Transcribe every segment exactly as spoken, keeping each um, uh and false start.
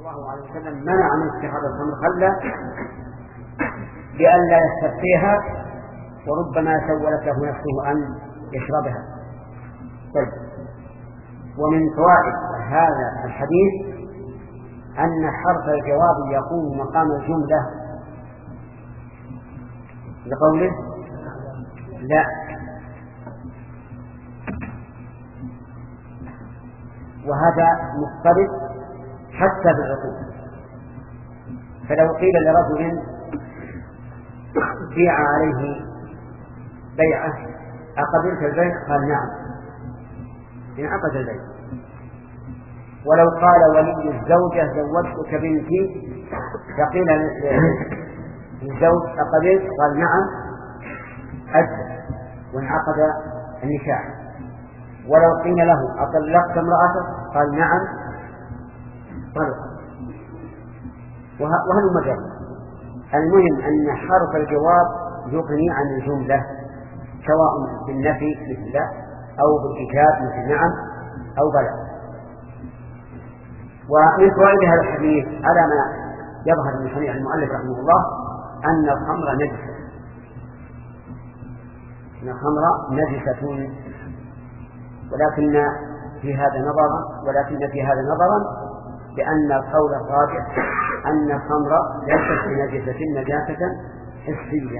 الله عليه وسلم منع من اتخاذ الخمر خلا لئلا يستبقيها وربما سولت له نفسه أن يشربها. طيب، ومن فوائد هذا الحديث أن حرف الجواب يقوم مقام الجملة لقوله لا، وهذا مضطرد حتى بالعقول. فلو قيل لرجل بيع عليه بيعة أقبلت البيع؟ قال نعم، انعقد البيع. ولو قال ولي الزوجة زوجتك بنتي فقيل للزوج أقبلت؟ قال نعم، أجل وانعقد النكاح. ولو قيل له أطلقت امرأتك؟ قال نعم، طلق. وهل مجال. المهم أن حرف الجواب يغني عن الجملة سواء بالنفي مثل لا أو بالإيجاب مثل نعم أو بلى. ومن فوائد هذا الحديث على ما يظهر من صنيع المؤلف رحمه الله أن الخمر نجسة، أن الخمر نجسة، ولكن في هذا نظرا ولكن في هذا نظرا لأن القول الراجح أن الخمر ليست بنجسة نجاسة حسية.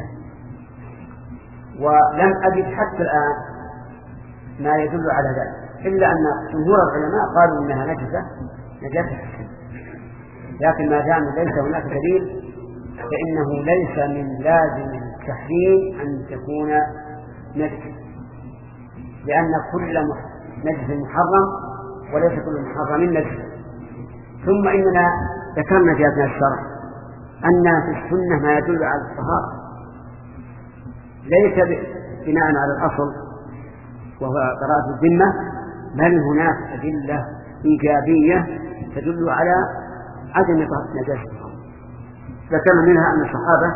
ولم أجد حتى الآن ما يدل على ذلك، إلا أن جمهور العلماء قالوا إنها نجسة نجاسة حسية، لكن ما دام ليس هناك دليل فإنه ليس من لازم التحريم أن تكون نجسة، لأن كل نجس محرم وليس كل محرم نجس. ثم إننا ذكرنا في أثناء الشرح أن في السنة ما يدل على الطهارة ليس بناء على الأصل وهو براءة الذمة، بل هناك أدلة إيجابية تدل على عدم نجاسة الخمر. ذكرنا منها أن الصحابة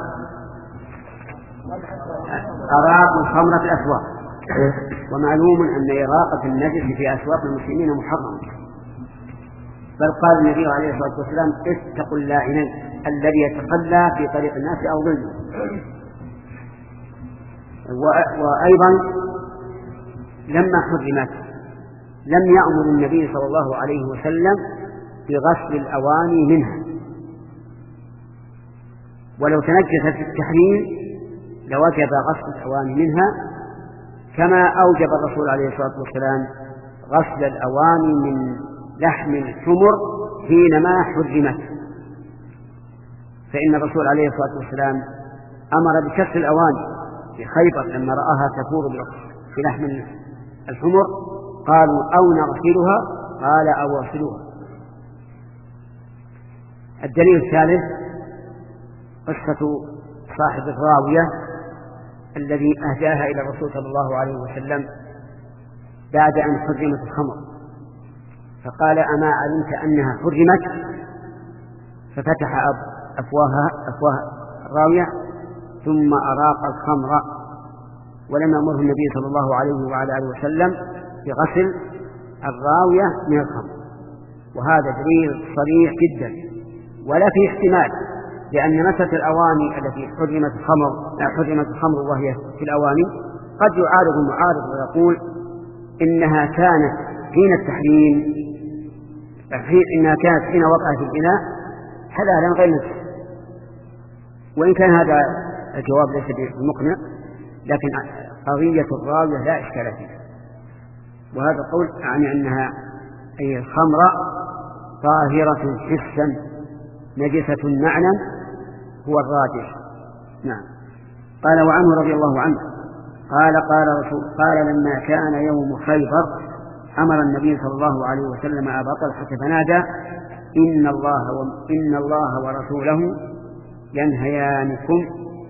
أراقوا الخمر في الأسواق، ومعلوم أن إراقة النجس في أسواق المسلمين محرم، بل قال النبي عليه الصلاة والسلام اتقوا اللائنين الذي يتخلى في طريق الناس أو ظلمه. وأيضا لما حرمت لم يأمر النبي صلى الله عليه وسلم بغسل الأواني منها، ولو تنجست في التحريم لوجب غسل الأواني منها، كما أوجب الرسول عليه الصلاة والسلام غسل الأواني من لحم الحمر حينما حرمت. فإن الرسول عليه الصلاة والسلام أمر بكسر الأواني في خيبر لما رآها تفور في لحم الحمر، قالوا أو نغسلها؟ قال أو اغسلوها. الدليل الثالث قصة صاحب الراوية الذي أهداها إلى الرسول صلى الله عليه وسلم بعد أن حرمت الخمر، فقال أما علمت أنها حرمت؟ ففتح أفواها أفواه الراوية ثم أراق الخمر، ولم يأمره النبي صلى الله عليه وعلى آله وسلم بغسل الراوية من الخمر. وهذا دليل صريح جدا ولا في احتمال، لأن مسألة الأواني التي حرمت الخمر حرمت الخمر وهي في الأواني قد يعارض المعارض ويقول إنها كانت حين التحريم حين إنها كانت حين وقعت في الإناء حلالا غير نجس، وإن كان هذا الجواب ليس بمقنع، لكن قضية الراوية لا إشكال فيها. وهذا القول يعني أنها أي الخمر طاهرة حسا نجسة معنى هو الراجح. نعم. قال وعنه رضي الله عنه قال قال رسول قال لما كان يوم خيبر أمر النبي صلى الله عليه وسلم أبا طلحة فنادى إن الله و... إن الله ورسوله ينهيانكم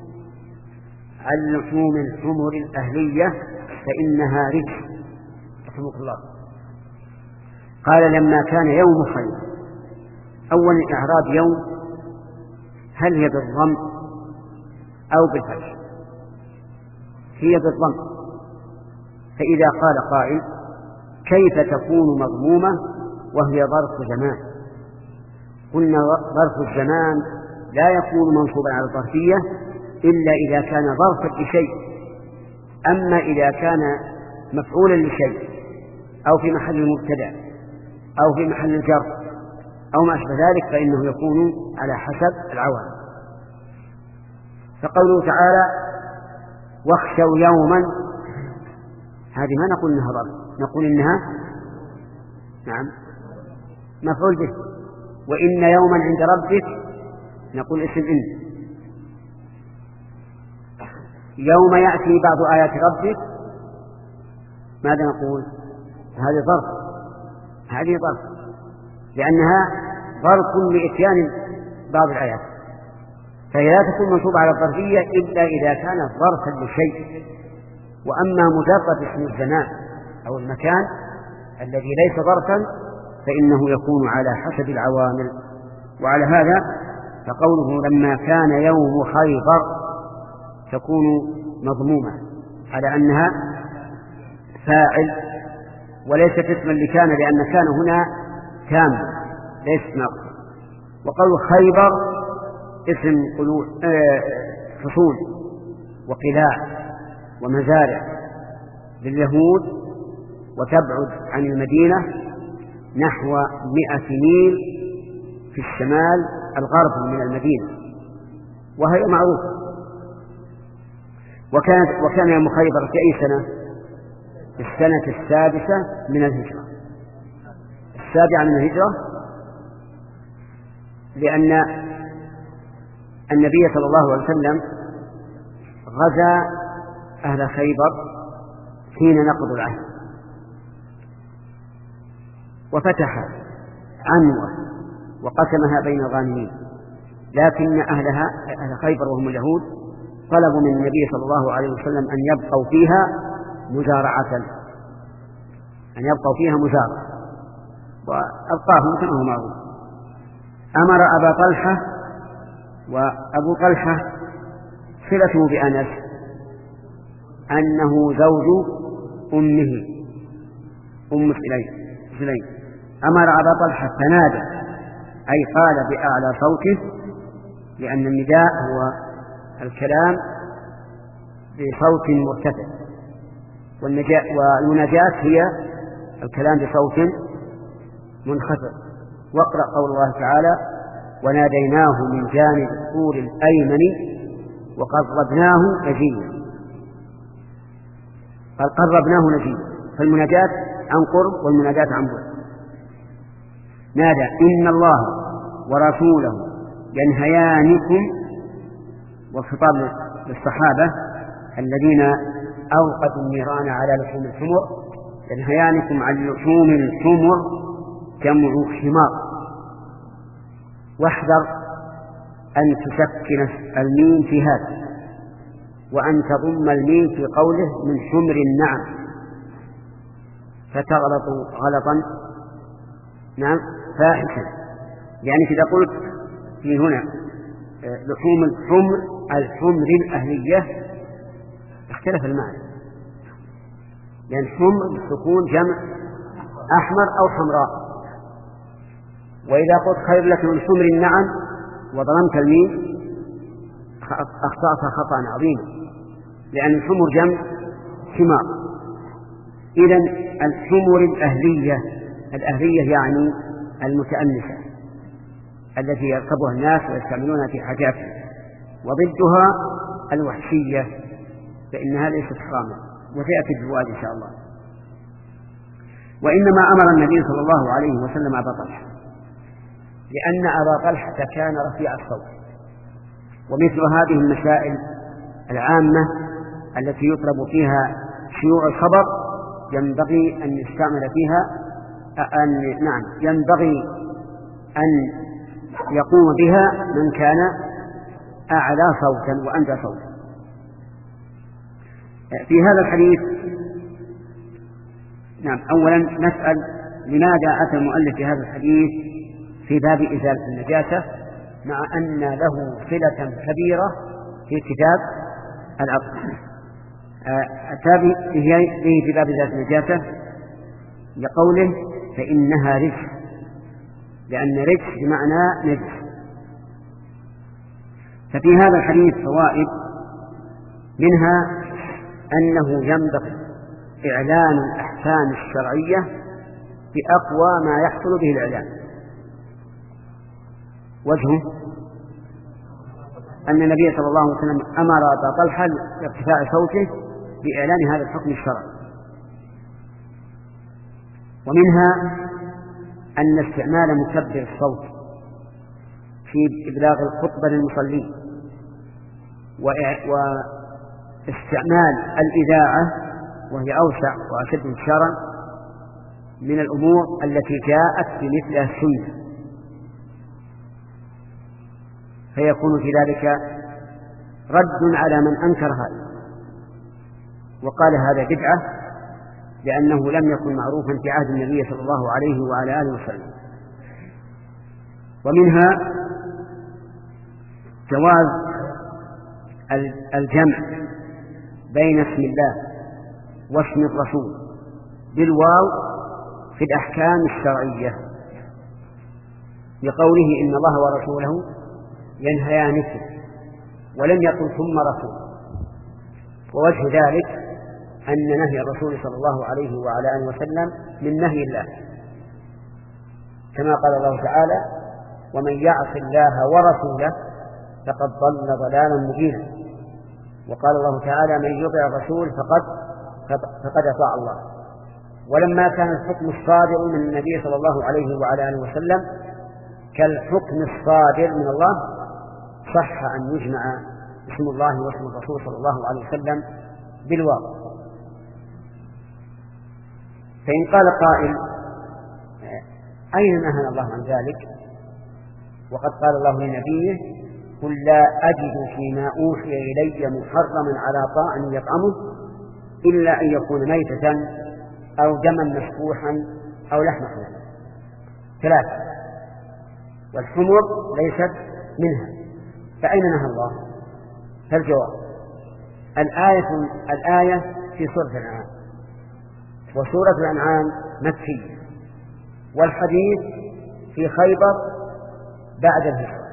عن لحوم الحمر الأهلية فإنها رجس. رحمك الله. قال لما كان يوم خيبر، أول إعراب يوم هل هي بالضم أو بالفتح؟ هي بالضم. فإذا قال قائل كيف تكون مضمومة وهي ظرف زمان؟ قلنا ظرف الزمان لا يكون منصوبا على الظرفية إلا إذا كان ظرفا لشيء. أما إذا كان مفعولا لشيء أو في محل المبتدأ أو في محل الجر أو ما أشبه ذلك فإنه يكون على حسب العوامل. فقوله تعالى واخشوا يوما، هذه ما نقول إنها ظرف، نقول إنها نعم مفعول به. وإن يوما عند ربك نقول اسم إن. يوم يأتي بعض آيات ربك ماذا نقول؟ هذه ظرف، هذه ظرف لأنها ظرف لإتيان بعض الآيات، فهي لا تكون منصوبة على الظرفية إلا إذا كانت ظرفا لشيء. وأما مجرد اسم الزمان أو المكان الذي ليس ظرفا فإنه يكون على حسب العوامل. وعلى هذا فقوله لما كان يوم خيبر تكون مضمومة على أنها فاعل وليست اسما لكان، لأن كان هنا تام ليس ناقص. وقول خيبر اسم فصول وقلاع ومزارع لليهود، وتبعد عن المدينة نحو مئة ميل في الشمال الغربي من المدينة، وهي معروفة. وكانت وكان يوم خيبر في أي سنة؟ في السنة السادسة من الهجرة، السابعة من الهجرة، لأن النبي صلى الله عليه وسلم غزا أهل خيبر حين نقضوا العهد وفتح عنوة وقسمها بين الغانمين، لكن أهلها أهل خيبر وهم اليهود طلبوا من النبي صلى الله عليه وسلم أن يبقوا فيها مزارعة، أن يبقوا فيها مزارعة، وأبقاهم كما هو معروف. أمر أبا طلحة، وأبو طلحة صلته بأنس أنه زوج أمه أم سليم. أمر أبا طلحة فنادى، أي قال بأعلى صوته، لأن النداء هو الكلام بصوت مرتفع، والمناجاة هي الكلام بصوت منخفض. واقرأ قول الله تعالى وناديناه من جانب الطور الأيمن وقربناه نجيا. قال قربناه نجيا، فالمناجاة عن قرب والمناجاة عن بعد. نادى إن الله ورسوله ينهيانكم، والخطاب للصحابة الذين أوقدوا النيران على لحوم الحمر، ينهيانكم عن لحوم الحمر جمع حمار. واحذر أن تسكن الميم في هذا، وأن تضم الميم في قوله من حمر النعم، فتغلط غلطا نعم فاحشا. يعني إذا قلت في هنا لحوم الحمر الحمر الأهلية اختلف المعنى، لأن حمر بالسكون جمع أحمر أو حمراء. وإذا قلت خير لك من حمر النعم وظلمت الميم أخطأت خطأ عظيما، لأن الحمر جمع حمار. إذن الحمر الأهلية، الأهلية يعني المتأنسة التي يركبها الناس ويستعملونها في حاجاتهم، وضدها الوحشية فإنها ليست حراما، وتأتي بالواد إن شاء الله. وإنما أمر النبي صلى الله عليه وسلم أبا طلحة لأن أبا طلحة كان رفيع الصوت، ومثل هذه المسائل العامة التي يطلب فيها شيوع الخبر ينبغي أن يستعمل فيها أن نعم ينبغي أن يقوم بها من كان أعلى صوتا وأندى صوتا. في هذا الحديث نعم أولا نسأل لماذا أتى المؤلف في هذا الحديث في باب إزالة النجاسة، مع أن له صلة كبيرة في كتاب العقل. أتى به في باب إزالة النجاسة لقوله فإنها رجس، لأن رجس بمعنى نجس. ففي هذا الحديث فوائد، منها أنه ينبغي إعلان الأحكام الشرعية بأقوى ما يحصل به الإعلان. وجهه أن النبي صلى الله عليه وسلم أمر أبا طلحة بارتفاع صوته بإعلان هذا الحكم الشرعي. ومنها أن استعمال مكبر الصوت في إبلاغ الخطبة للمصلين، واستعمال الإذاعة وهي أوسع وأشد انتشارا من الأمور التي جاءت بمثلها السنة، فيكون في ذلك رد على من أنكر هذا وقال هذا بدعة، لأنه لم يكن معروفا في عهد النبي صلى الله عليه وعلى آله وسلم. ومنها جواز الجمع بين اسم الله واسم الرسول بالواو في الأحكام الشرعية، بقوله إن الله ورسوله ينهيانكم، ولم يقل ثم رسول. ووجه ذلك أن نهي الرسول صلى الله عليه وعلى آله وسلم من نهي الله، كما قال الله تعالى ومن يعص الله ورسوله فقد ضل ضلالا مبينا. وقال الله تعالى من يطع الرسول فقد فقد أطاع الله. ولما كان الحكم الصادر من النبي صلى الله عليه وعلى آله وسلم كالحكم الصادر من الله، صح أن يجمع اسم الله واسم الرسول صلى الله عليه وسلم بالواو. فإن قال قائل أين نهى الله عن ذلك وقد قال الله لنبيه قل لا أجد فيما أوحي إلي محرما على طاعم يطعمه إلا أن يكون ميتة أو دما مسفوحا أو لحم خنزير. ثلاثة، والحمر ليست منها، فأين نهى الله؟ فالجواب الآية الآية في سورة الأنعام، وسورة الأنعام مكية، والحديث في خيبر بعد الهجرة،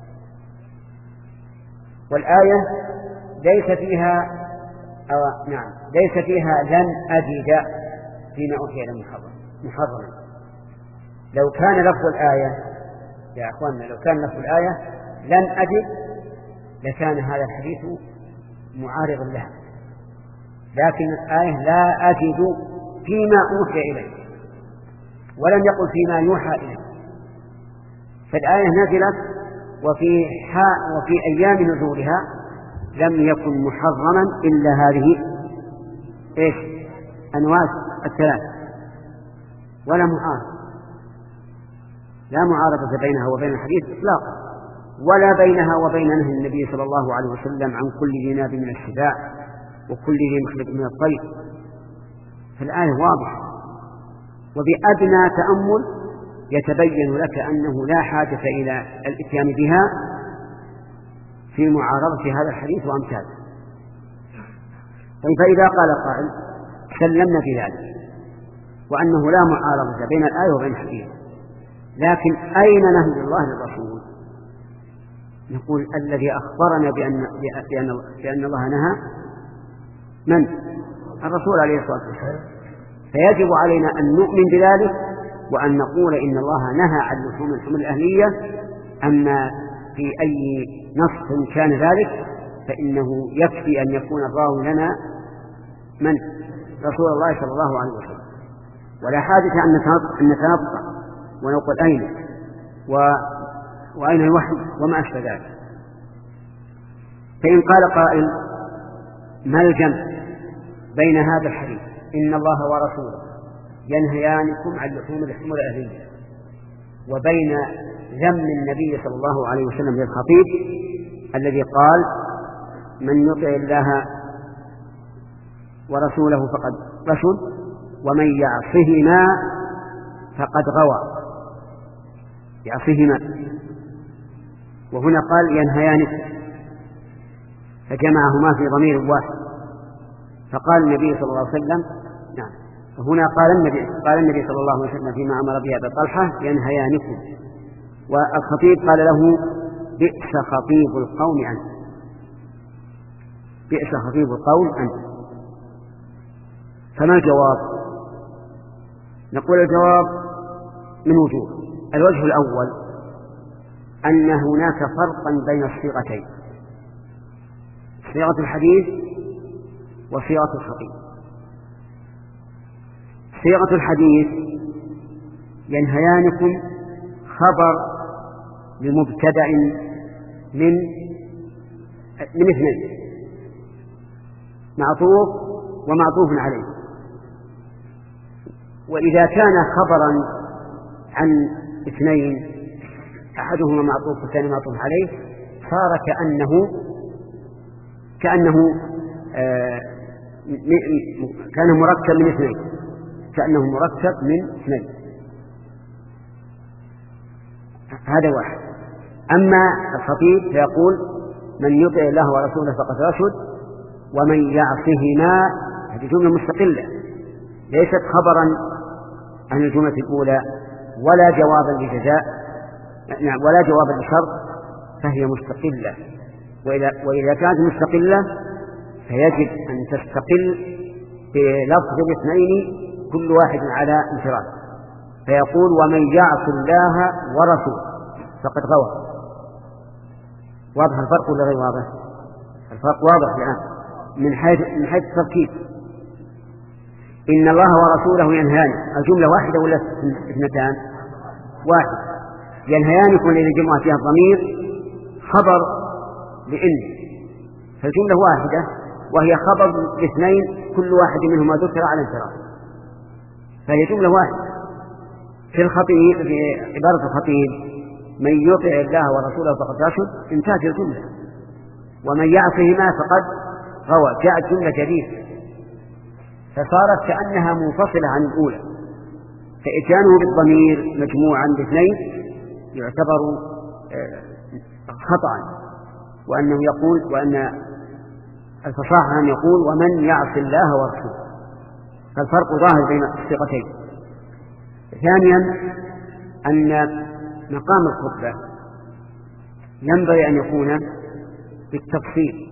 والآية ليس فيها أو نعم ليس فيها لن أجد فيما أوحي إلي محرما. لو كان لفظ الآية يا أخواننا لو كان لفظ الآية لن أجد لكان هذا الحديث معارضا لها، لكن الآية لا أجد فيما أوحي إلي، ولم يقل فيما يوحى إلي. فالآية نزلت وفي وفي أيام نزولها لم يكن محرما إلا هذه إيش أنواع الثلاث، ولا معارضة، لا معارضة بينها وبين الحديث إطلاقا، ولا بينها وبين نهي النبي صلى الله عليه وسلم عن كل ذي ناب من السباع وكل ذي مخلب من الطير. فالآية واضحة، وبأدنى تأمل يتبين لك أنه لا حاجة إلى الإتيان بها في معارضة هذا الحديث وأمثاله. فإذا قال قائل سلمنا بذلك وأنه لا معارضة بين الآية وبين الحديث، لكن أين نهي الله للرسول؟ نقول الذي أخبرنا بأن, بأن, بأن الله نهى من؟ الرسول عليه الصلاة والسلام. فيجب علينا أن نؤمن بذلك وأن نقول إن الله نهى عن لحوم الحمر الأهلية. أما في أي نص كان ذلك فإنه يكفي أن يكون الراوي لنا من؟ رسول الله صلى الله عليه وسلم، ولا حاجة أن نتنطع ونقول أين و... وأين الوحي وما أشبه ذلك. فإن قال قائل ما الجمع بين هذا الحديث إن الله ورسوله ينهيانكم عن لحوم الحمر الأهلية وبين ذم النبي صلى الله عليه وسلم للخطيب الذي قال من يطع الله ورسوله فقد رشد ومن يعصهما فقد غوى؟ يعصهما، وهنا قال ينهيانكم فجمعهما في ضمير واحد، فقال النبي صلى الله عليه وسلم نعم هنا قال النبي قال النبي صلى الله عليه وسلم فيما أمر به أبا طلحة ينهيانكم، والخطيب قال له بئس خطيب القوم أنت، بئس خطيب القوم أنت. فما الجواب؟ نقول الجواب من وجوه. الوجه الأول أن هناك فرقا بين الصيغتين، صيغة الحديث وصيغة الخطيب. صيغة الحديث ينهيانكم خبر لمبتدأ من من اثنين، معطوف ومعطوف عليه. وإذا كان خبرا عن اثنين أحدهما معطوف والثاني معطوف عليه صار كأنه كأنه آه كان مركب من اثنين، كأنه مركب من اثنين. هذا واحد. أما الخطيب فيقول من يطع الله ورسوله فقد رشد ومن يعصهما، هذه جملة مستقلة ليست خبرا عن الجملة الأولى ولا جوابا لجزاء ولا جوابا لشرط، فهي مستقلة. وإذا كانت مستقلة فيجب أن تستقل بلفظ الاثنين كل واحد على انفراد. فيقول ومن يعص الله ورسوله فقد غوى. واضح الفرق ولا غير واضح؟ الفرق واضح الآن من حيث من حيث التركيب. إن الله ورسوله ينهان، الجملة واحدة ولا اثنتان؟ واحد. ينهيانكم الذي جمع فيها الضمير خبر لإن، فالجملة واحدة وهي خبر لاثنين كل واحد منهما ذكر على انفراد، فهي جملة واحدة. في الخطيب في عبارة الخطيب من يطع الله ورسوله فقد رشد انتهت الجملة، ومن يعصهما فقد غوى جاءت جملة جديدة، فصارت كأنها منفصلة عن الأولى. فإتيانه بالضمير مجموعا باثنين يعتبر خطأ، وأنه يقول وأن الفصاحة أن يقول ومن يعص الله ورسوله، فالفرق ظاهر بين الصيغتين. ثانيا أن مقام الخطبة ينبغي أن يكون بالتفصيل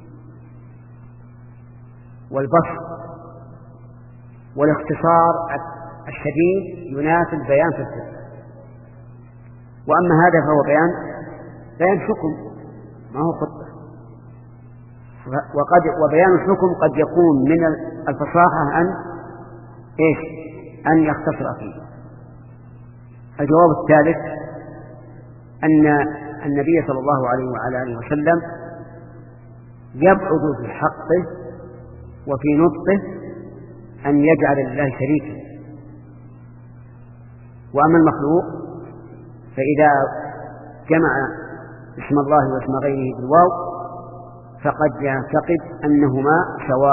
والبسط والاختصار الشديد يناسب بيان في السر. وأما هذا فهو بيان بيان حكم ما هو خطبة، وقد وبيان الحكم قد يكون من الفصاحة أن إيش أن يختصر فيه. الجواب الثالث أن النبي صلى الله عليه وعلى آله وسلم يبعد في حقه وفي نطقه أن يجعل لله شريكا. وأما المخلوق فإذا جمع اسم الله واسم غيره بالواو فقد يعتقد أنهما سواء،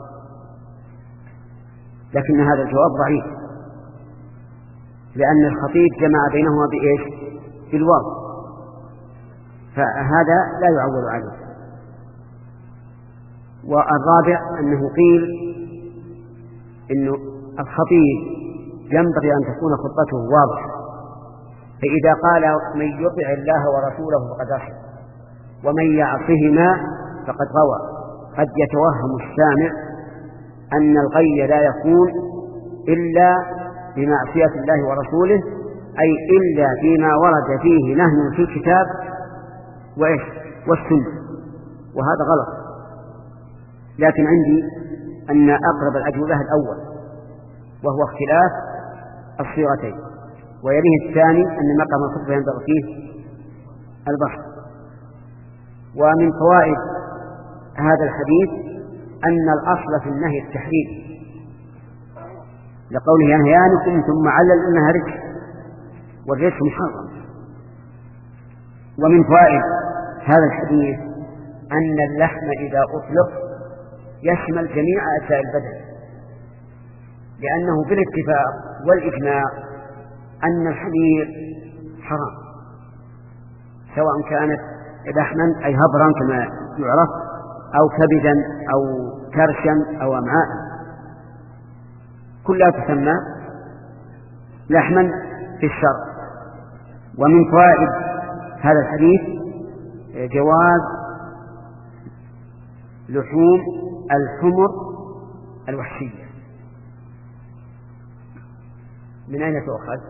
لكن هذا الجواب ضعيف، لأن الخطيب جمع بينهما بإيش؟ بالواو، فهذا لا يعول عليه. والرابع أنه قيل إن الخطيب ينبغي أن تكون خطبته واضحة، فإذا قال من يطع الله ورسوله فقد رشد ومن يعصهما فقد غوى قد يتوهم السامع أن الغي لا يكون إلا بمعصية الله ورسوله، أي إلا فيما ورد فيه نهي في الكتاب وإيش والسنة، وهذا غلط. لكن عندي أن أقرب الأجوبة الأول وهو اختلاف الصيغتين، ويليه الثاني أن مقام الخطبة ينبغي فيه البسط. ومن فوائد هذا الحديث أن الأصل في النهي التحريم لقوله ينهيانكم ثم علل أنها رجس، والرجس محرم. ومن فوائد هذا الحديث أن اللحم إذا أطلق يشمل جميع أجزاء البدن، لأنه بالاتفاق والإجماع أن الحمير حرام، سواء كانت لحما أي هبرا كما يعرف أو كبدا أو كرشا أو أمعاء، كلها تسمى لحما في الشرع. ومن فوائد هذا الحديث جواز لحوم الحمر الوحشية. من أين تؤخذ؟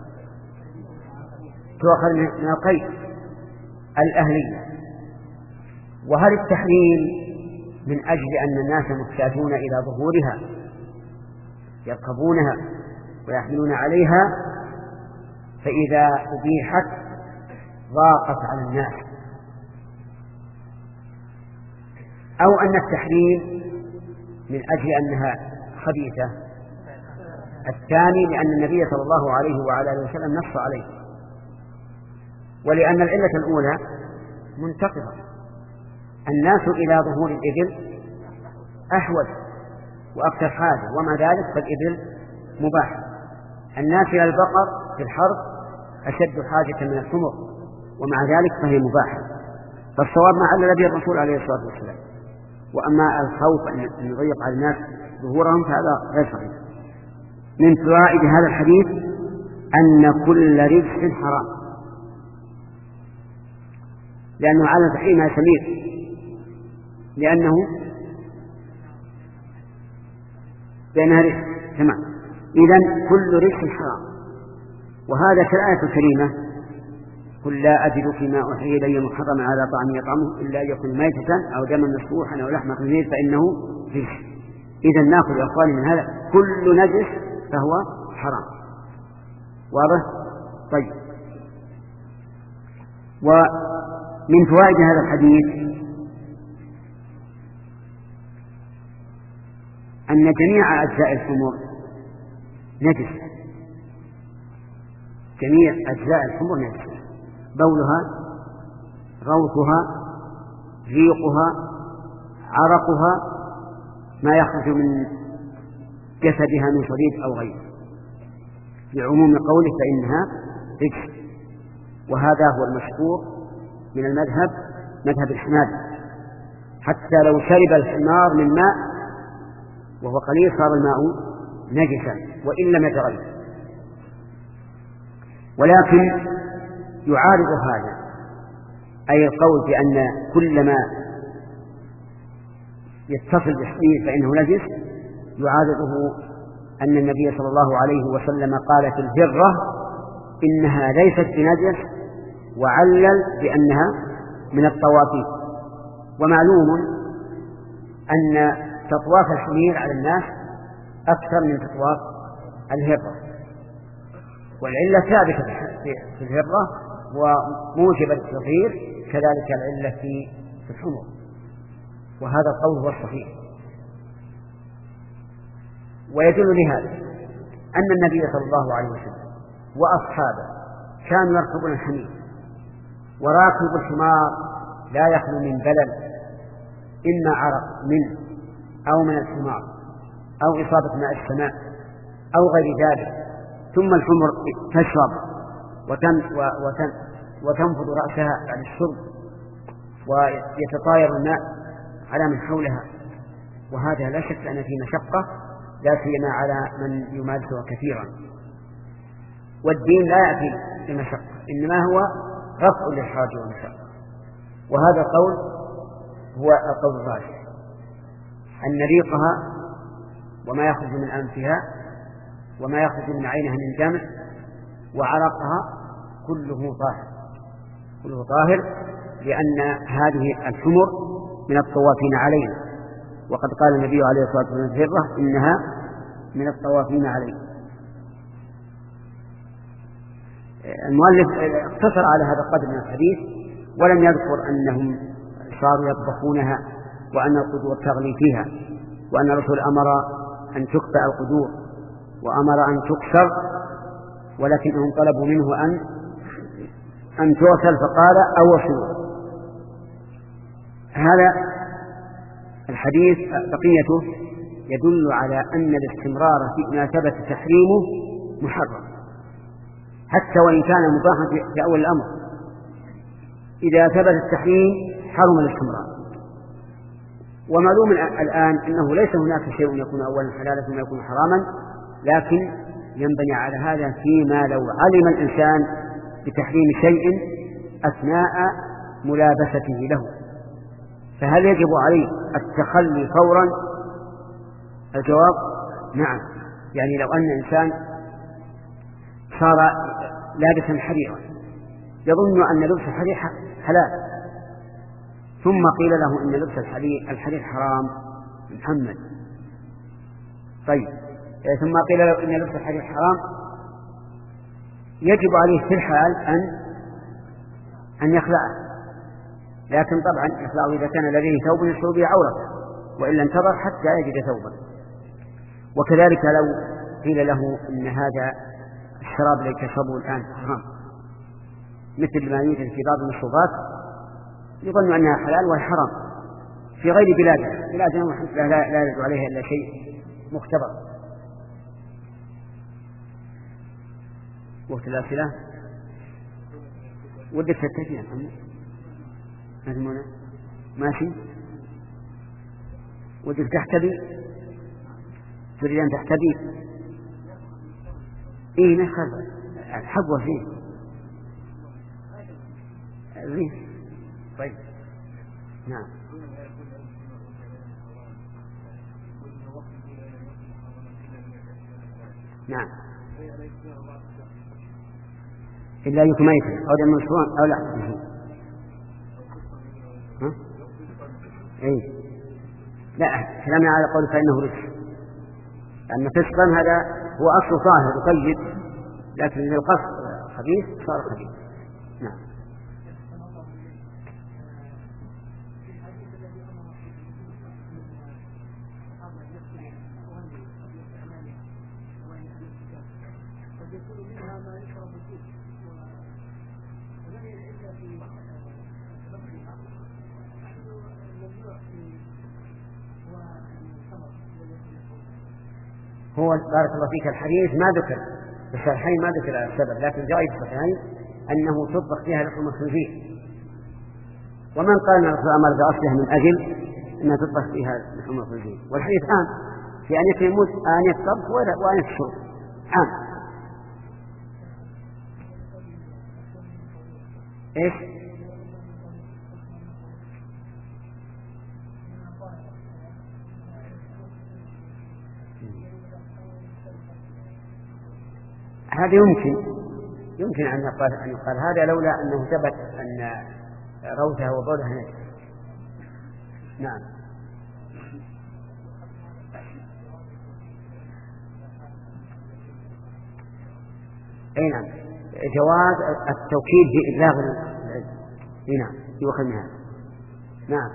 تؤخذ من القيد الأهلية. وهل التحريم من أجل أن الناس محتاجون إلى ظهورها يركبونها ويحملون عليها، فإذا أبيحت ضاقت على الناس، أو أن التحريم من أجل أنها خبيثة؟ الثاني، لأن النبي صلى الله عليه وعلى آله وسلم نص عليه، ولأن العلة الأولى منتقضة. الناس إلى ظهور الإبل أحوج وأكثر حاجة، ومع ذلك فالإبل مباح. الناس إلى البقر في الحرب أشد حاجة من الحمر، ومع ذلك فهي مباحة. فالصواب ما علل به الرسول عليه الصلاة والسلام. وأما الخوف أن يضيق على الناس ظهورهم فهذا غير صحيح. من فوائد هذا الحديث أن كل رجس حرام، لأنه على تحريمها سمير، لأنه بينها رجس. تمام. إذن كل رجس حرام. وهذا كالآية الكريمة: قل لا أجد فيما أوحي إلي محرما على طعام يطعمه إلا أن يكون ميتة أو دما مسفوحا أو لحم خنزير فإنه رجس. إذن نأخذ يا أخواني من هذا كل نجس فهو حرام. واضح؟ طيب. ومن فوائد هذا الحديث أن جميع أجزاء الحمر نجس. جميع أجزاء الحمر نجس: بولها، غوثها، ريقها، عرقها، ما يخرج من جسدها من صديد أو غيره، لعموم قوله فإنها رجس. وهذا هو المشهور من المذهب، مذهب الحنابلة. حتى لو شرب الحمار من ماء وهو قليل صار الماء نجسا وإن لم يتغير. ولكن يعارض هذا أي القول بأن كل ما يتصل بالحديث فإنه نجس، يعارضه أن النبي صلى الله عليه وسلم قال في الهرة إنها ليست بنجس، وعلل بأنها من الطوافين. ومعلوم أن تطواف الحمير على الناس أكثر من تطواف الهرة، والعلة ثابتة في الهرة وموجبة التغيير، كذلك العلة في الحمر. وهذا القول هو الصحيح. ويدل لهذا أن النبي صلى الله عليه وسلم وأصحابه كانوا يركبون الحمير، وراكب الحمار لا يخلو من بلل، إما عرق منه أو من الحمار أو إصابة ماء السماء أو غير ذلك. ثم الحمر تشرب وتن وتن وتنفض رأسها بعد الشرب، ويتطاير الماء على من حولها. وهذا لا شك أن فيه مشقة، لا سيما على من يمارسها كثيرا. والدين لا يأتي بمشقة، إنما هو رفع للحرج والمشقة. وهذا القول هو القول الراجح، أن ريقها وما يخرج من أنفها وما يخرج من عينها من دم وعرقها كله طاهر، كله طاهر، لأن هذه الحمر من الطوافين علينا. وقد قال النبي عليه الصلاة والسلام في الهرة إنها من الطوافين علينا. المؤلف اقتصر على هذا القدر من الحديث، ولم يذكر أنهم صاروا يطبخونها وأن القدور تغلي فيها، وأن الرسول أمر أن تقطع القدور وأمر أن تكسر، ولكنهم طلبوا منه أن أن تغسل فقال أوصلوا. هذا الحديث بقيته يدل على أن الاستمرار في ما ثبت تحريمه محرم، حتى وإن كان مباحا في أول الأمر. إذا ثبت التحريم حرم الاستمرار. ومعلوم الآن أنه ليس هناك شيء يكون أولا حلالا ثم يكون حراما لكن ينبني على هذا فيما لو علم الإنسان بتحريم شيء أثناء ملابسته له، فهل يجب عليه التخلي فورا؟ الجواب نعم. يعني لو أن إنسان صار لابسا حريرا يظن أن لبس الحرير حلال، ثم قيل له إن لبس الحرير, الحرير حرام محمد، طيب ثم قيل له إن لبس الحرير حرام، يجب عليه في الحال أن أن يخلعه، لكن طبعا يخلعه إذا كان لديه ثوب يشعر به عورته، وإلا انتظر حتى يجد ثوبا. وكذلك لو قيل له إن هذا الشراب الذي تشربه الآن حرام، مثل ما يوجد في بعض المشروبات يظن أنها حلال وهي حرام في غير بلادنا، بلادنا لا, لا يجب عليها إلا شيء مختبر. وقت الأسئلة ودك تتكي ماشي، ودك تحتبي، تريد أن تحتبي؟ إيه نخذ الحبوة فيه فيه طيب نعم. نعم إلا يكميت أو دم مشروع أو لا. ها؟ إيه لا، كلامنا على قول فإنه رجس، لأن فسقا هذا هو أصل طاهر طيب، لكن للقصد خبيث صار خبيث. نعم. هو بارك الله فيك الحديث ما ذكر في الصحيحين، ما ذكر السبب، لكن جاء في الصحيحين أنه تطبخ فيها لحوم الخنزير، ومن قال أن الرسول أمر بأصلها من أجل أنها تطبخ فيها لحوم الخنزير، والحديث عام في أن يموت آنية الطبخ وآنية الشرب عام. إيش؟ هذا يمكن يمكن أن يقال أن يقال هذا لولا أنه ثبت أن روثها وبولها نجس. نعم. أي نعم، جواز التوكيد بإبلاغ العلم. أي نعم يؤخذ من هذا. نعم.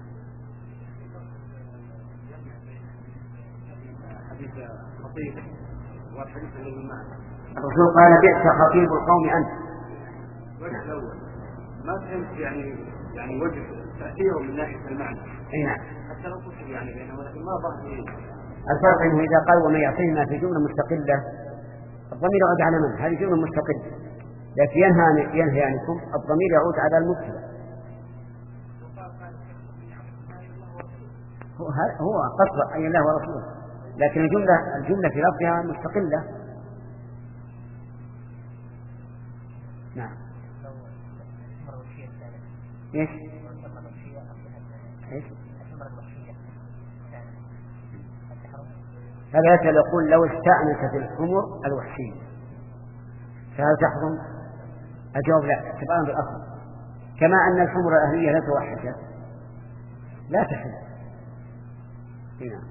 حديث خطيب والحديث الذي معه الرسول قال بئس خطيب القوم أنت. الوجه الأول ما فهمت يعني يعني وجه تأثيره من ناحية المعنى. أي نعم. حتى لو قلت يعني بينه لكن ما ظهر الفرق إنه إذا قال وما يعطينا في جملة مستقلة الضمير يعود على من؟ هذه جملة مستقلة، لكن ينهى ينهى عنكم الضمير يعود على المبتدأ. هو هو قصد أي الله ورسوله، لكن الجملة الجملة في لفظها مستقلة. نعم. ايش؟ ايش؟ هذا يسأل يقول لو استأنست الحمر الوحشية فهل تحرم؟ الجواب لا، اتباعا بالأصل، كما أن الحمر الأهلية لا توحشت لا تحل. نعم.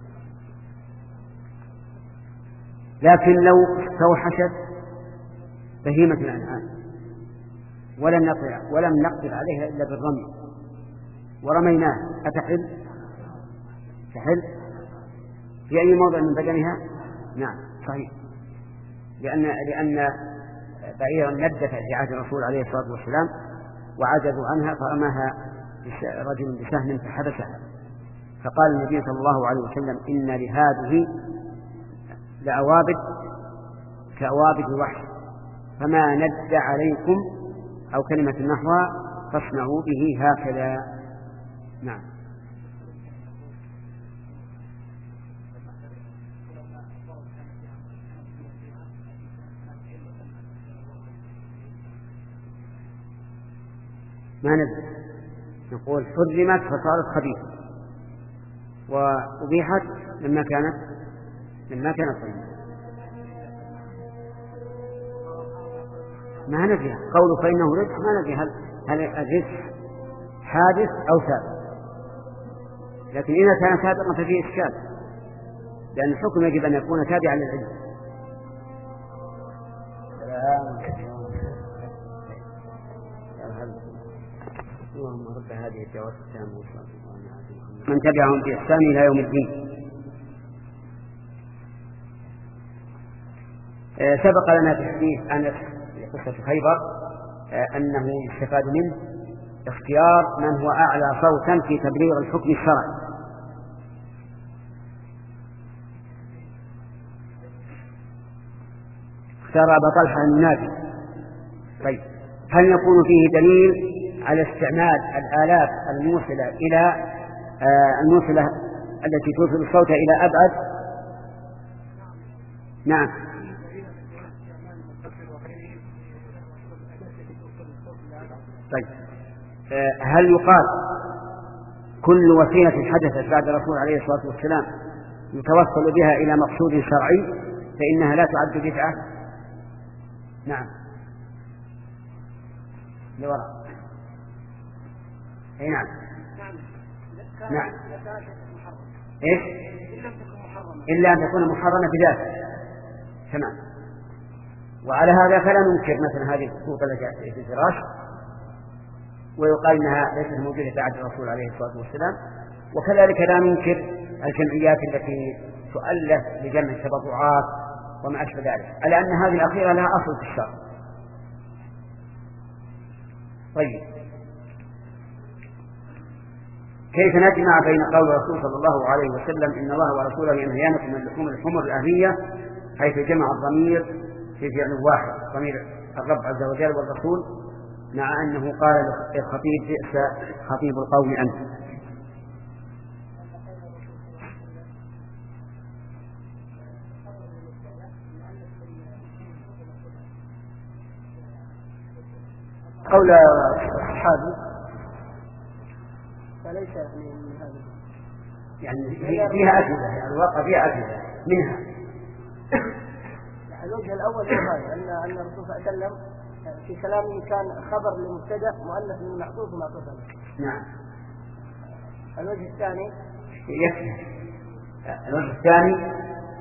لكن لو توحشت بهيمة الأنعام ولم نقدر ولم نقدر عليها إلا بالرمي ورميناه أتحل؟ تحل في أي موضع من بدنها؟ نعم صحيح، لأن لأن بعيرا ندت في عهد الرسول عليه الصلاة والسلام وعجزوا عنها فرماها رجل بسهم فحبسها، فقال النبي صلى الله عليه وسلم إن لهذه لعوابد كأوابد الوحش فما ند عليكم أو كلمة نحوها فاصنعوا به هكذا. نعم. ما نزل، نقول حرمت فصارت خبيثة وأبيحت لما كانت لما كانت طيبة. ما نزل قوله فإنه رزق، ما نزل هل, هل الرزق حادث أو ثابت، لكن إذا كان ثابتا ففيه إشكال، لأن الحكم يجب أن يكون تابعا للعلم. اللهم رب هذه الدعوة التامة من تبعهم بإحسان إلى يوم الدين. سبق لنا في حديث أنس في قصة خيبر أنه يستفاد منه اختيار من هو أعلى صوتا في تبليغ الحكم الشرعي. اختار أبا طلحة المنافي. طيب هل يكون فيه دليل على استعمال الآلات الموصلة إلى آه الموصلة التي توصل الصوت إلى أبعد؟ نعم. طيب آه هل يقال كل وسيلة حدثت بعد الرسول عليه الصلاة والسلام يتوصل بها إلى مقصود شرعي فإنها لا تعد بدعة؟ نعم. لوراء. اي نعم. نعم. ايش؟ إلا أن تكون محرمة بذاتها. تمام. وعلى هذا فلا ننكر مثلا هذه الخطوط التي في الفراش ويقال انها ليست موجودة بعد الرسول عليه الصلاة والسلام، وكذلك لا ننكر الجمعيات التي تؤلف لجمع التبرعات وما أشبه ذلك، على أن هذه الأخيرة لها أصل في الشرع. طيب كيف نجمع بين قول الرسول صلى الله عليه وسلم إن الله ورسوله ينهيانكم من لحوم الحمر الأهلية، حيث جمع الضمير في فعل واحد، ضمير الرب عز وجل والرسول، مع أنه قال للخطيب بئس خطيب القوم أنت؟ قول الصحابي فليس من هذا يعني فيها أجوبة، يعني الواقع فيها أجوبة منها. الوجه الأول هو هذا، أن أن الرسول صلى الله عليه وسلم في كلامه كان خبر لمبتدأ مؤلف من معطوف ومعطوف عليه. نعم. الوجه الثاني يكفي. الوجه الثاني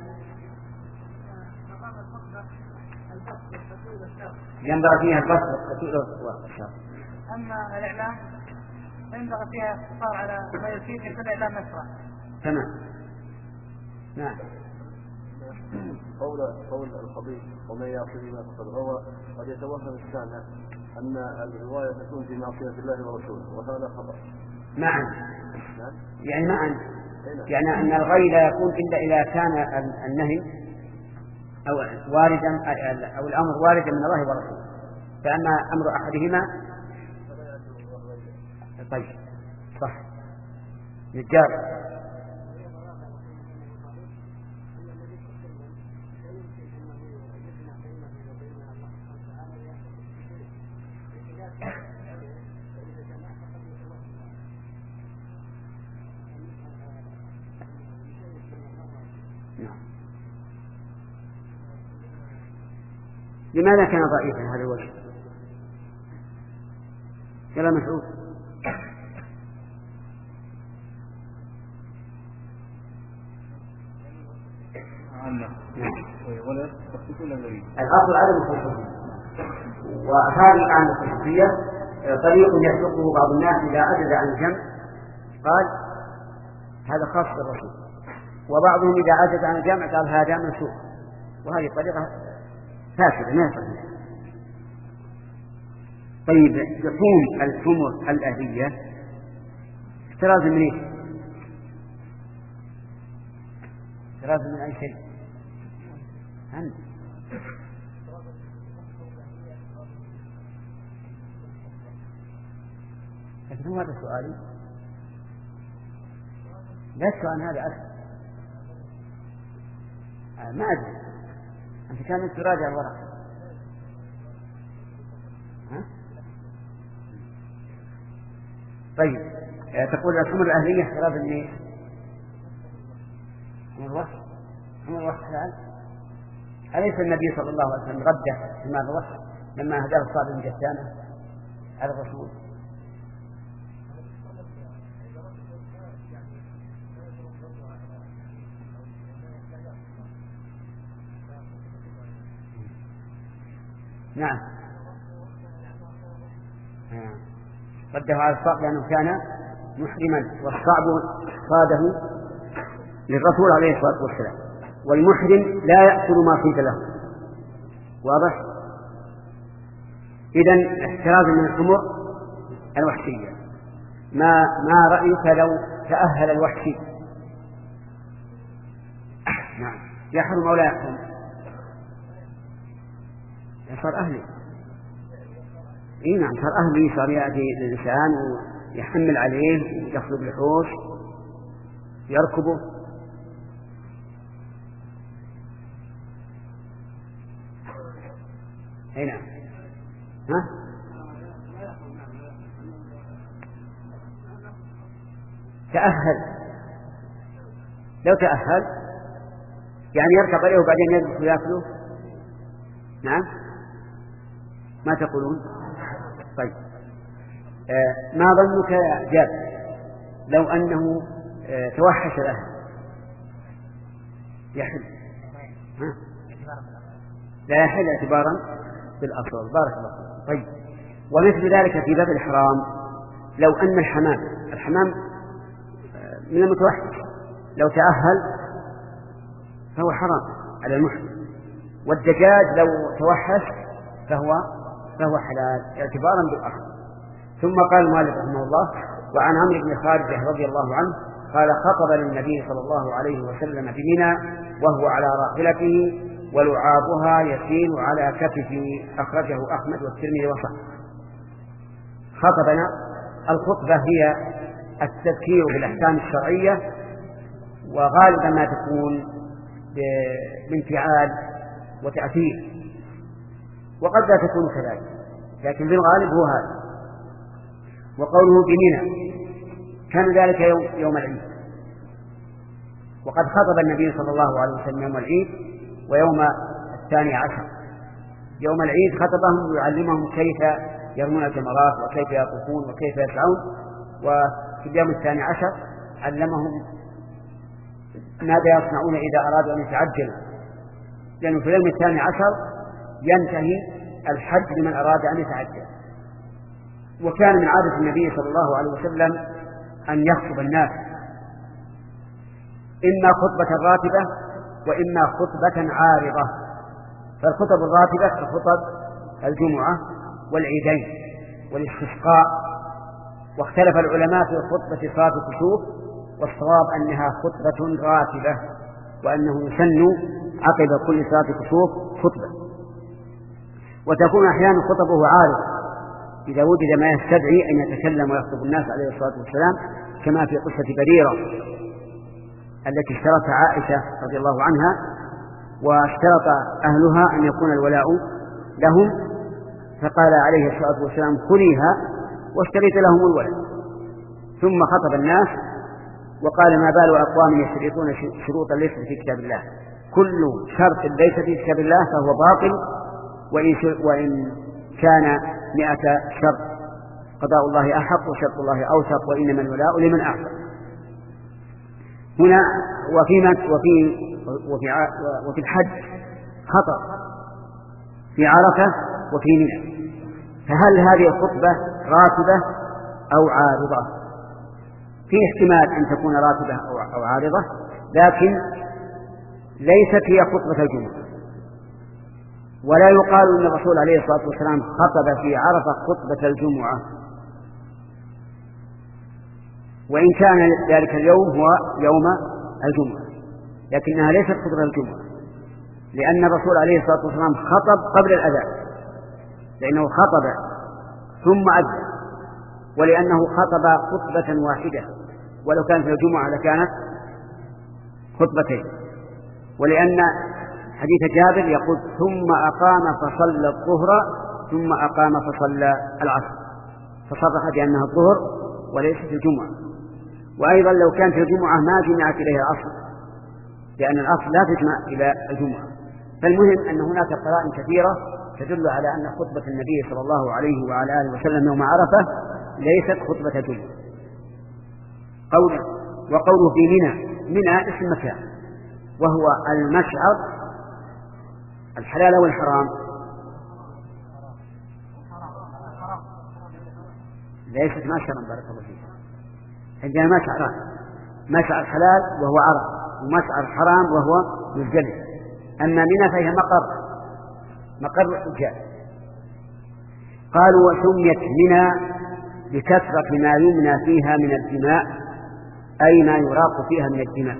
ينبغي فيها البسط والشر. أما الإعلام ينبغي فيها اختصار على ما يفيد في كل إعلام مسرع. تمام. نعم. قول قول الخبيث ومن يعصي ما فقد غوى قد يتوهم السامع أن الرواية تكون في معصية الله ورسوله، وهذا خطأ. معا. يعني معا. يعني أن الغي لا يكون إلا إذا كان النهي أو واردا أو الأمر واردا من الله ورسوله، فأما أمر أحدهما. طيب صح. نجار. لماذا كان ضعيفا هذا الوجه؟ يلا مسعود. الأصل عدم الخصوصية، وهذه عن الخصوصية طريق يسلكه بعض الناس إذا عجز عن الجمع قال هذا خاص بالرسول، وبعضهم إذا عجز عن الجمع قال هذا منسوخ، وهذه طريقة فاسدة ما يصح. طيب لحوم الحمر الأهلية احتراز من ايش؟ احتراز من أي شيء؟ أنت لكن هو هذا سؤالي، لا السؤال هذا أسف. ما أدري أنت كانت تراجع الورق. ها؟ طيب تقول الحمر الأهلية ثلاث جنيه حمر الوحش حمر الوحش حلال؟ أليس النبي صلى الله عليه وسلم رد حمار الوحش لما هداه الصابر بن جثامة على الرسول؟ نعم رده على الصعب لأنه كان محرما، والصعب صاده للرسول عليه الصلاة والسلام، والمحرم لا يأكل ما صيد له. واضح؟ إذن احتراز من الحمر الوحشية. ما ما رأيك لو تأهل الوحشي؟ نعم يحرم أو لا يحرم؟ صار أهلي. إيه نعم صار أهلي، صار يأتي الإنسان ويحمل عليه ويخلق الحوش يركبه. أي نعم. ها؟ تأهل. لو تأهل يعني يركب عليه وبعدين يذبح ويأكله. نعم ما تقولون؟ طيب آه ما ظنك يا جابر لو أنه آه توحش الأهل يحل؟ ها؟ لا يحل اعتبارا بالأصل. بارك الله فيك. طيب ومثل ذلك في باب الحرام، لو أن الحمام الحمام آه من المتوحش لو تأهل فهو حرام على المحرم، والدجاج لو توحش فهو فهو حلال اعتبارا بالأخذ. ثم قال المؤلف رحمه الله: وعن عمرو بن خارجة رضي الله عنه قال: خطب للنبي صلى الله عليه وسلم بمنى وهو على راحلته ولعابها يسيل على كتفه، أخرجه أحمد والترمذي وصححه. خطبنا الخطبة هي التذكير بالأحكام الشرعية، وغالبا ما تكون بانفعال وتأثير، وقد لا تكون كذلك، لكن في الغالب هو هذا. وقوله بمنى كان ذلك يوم, يوم العيد، وقد خطب النبي صلى الله عليه وسلم يوم العيد ويوم الثاني عشر. يوم العيد خطبهم ويعلمهم كيف يرمون الجمرات وكيف يطوفون وكيف يسعون، وفي اليوم الثاني عشر علمهم ماذا يصنعون إذا أرادوا أن يتعجلوا، لأنه في اليوم الثاني عشر ينتهي الحج لمن أراد أن يتعجل. وكان من عادة النبي صلى الله عليه وسلم أن يخطب الناس إما خطبة راتبة وإما خطبة عارضة. فالخطب الراتبة كخطب الجمعة والعيدين والاستسقاء. واختلف العلماء في خطبة صلاة الكسوف، والصواب أنها خطبة راتبة، وأنه يسن عقب كل صلاة الكسوف خطبة. وتكون أحيانا خطبه عارضة إذا وجد ما يستدعي أن يتكلم ويخطب الناس عليه الصلاة والسلام، كما في قصة بريرة التي اشترطها عائشة رضي الله عنها، واشترط أهلها أن يكون الولاء لهم، فقال عليه الصلاة والسلام: خذيها واشتريت لهم الولاء. ثم خطب الناس وقال: ما بال أقوام يشترطون شروطا ليست في كتاب الله، كل شرط ليس في كتاب الله فهو باطل، وإن, وإن كان مئة شرط قضاء الله أحق وشرط الله أوثق، وإنما الولاء لمن أعطى. هنا وفي وفي وفي وفي الحج خطأ في عرفة وفي منى، فهل هذه الخطبة راتبة أو عارضة؟ في احتمال أن تكون راتبة أو عارضة، لكن ليست هي خطبة الجمعة. ولا يقال أن الرسول عليه الصلاة والسلام خطب في عرفة خطبة الجمعة، وإن كان ذلك اليوم هو يوم الجمعة، لكنها ليست خطبة الجمعة، لأن الرسول عليه الصلاة والسلام خطب قبل الأذان، لأنه خطب ثم أذن، ولأنه خطب خطبة واحدة، ولو كانت الجمعة لكانت خطبتين. ولأن حديث جابر يقول: ثم أقام فصلى الظهر ثم أقام فصلى العصر، فصرح بأنها الظهر وليست الجمعة. وأيضا لو كانت الجمعة ما جمعت إليها الأصل، لأن الأصل لا تجمع إلى الجمعة. فالمهم أن هناك قرائن كثيرة تدل على أن خطبة النبي صلى الله عليه وعلى آله وسلم يوم عرفة ليست خطبة جمعة. قول وقوله في منى، منى اسم مكان، وهو المشعر الحلال والحرام. ليست مشعرا بارك الله فيك. عندنا مشعران، مشعر حلال وهو عرف، ومشعر حرام وهو مزدلفة. أما منى فهي مقر مقر الحجاج. قالوا وسميت منى بكثرة ما يمنى فيها من الدماء، أي ما يراق فيها من الدماء.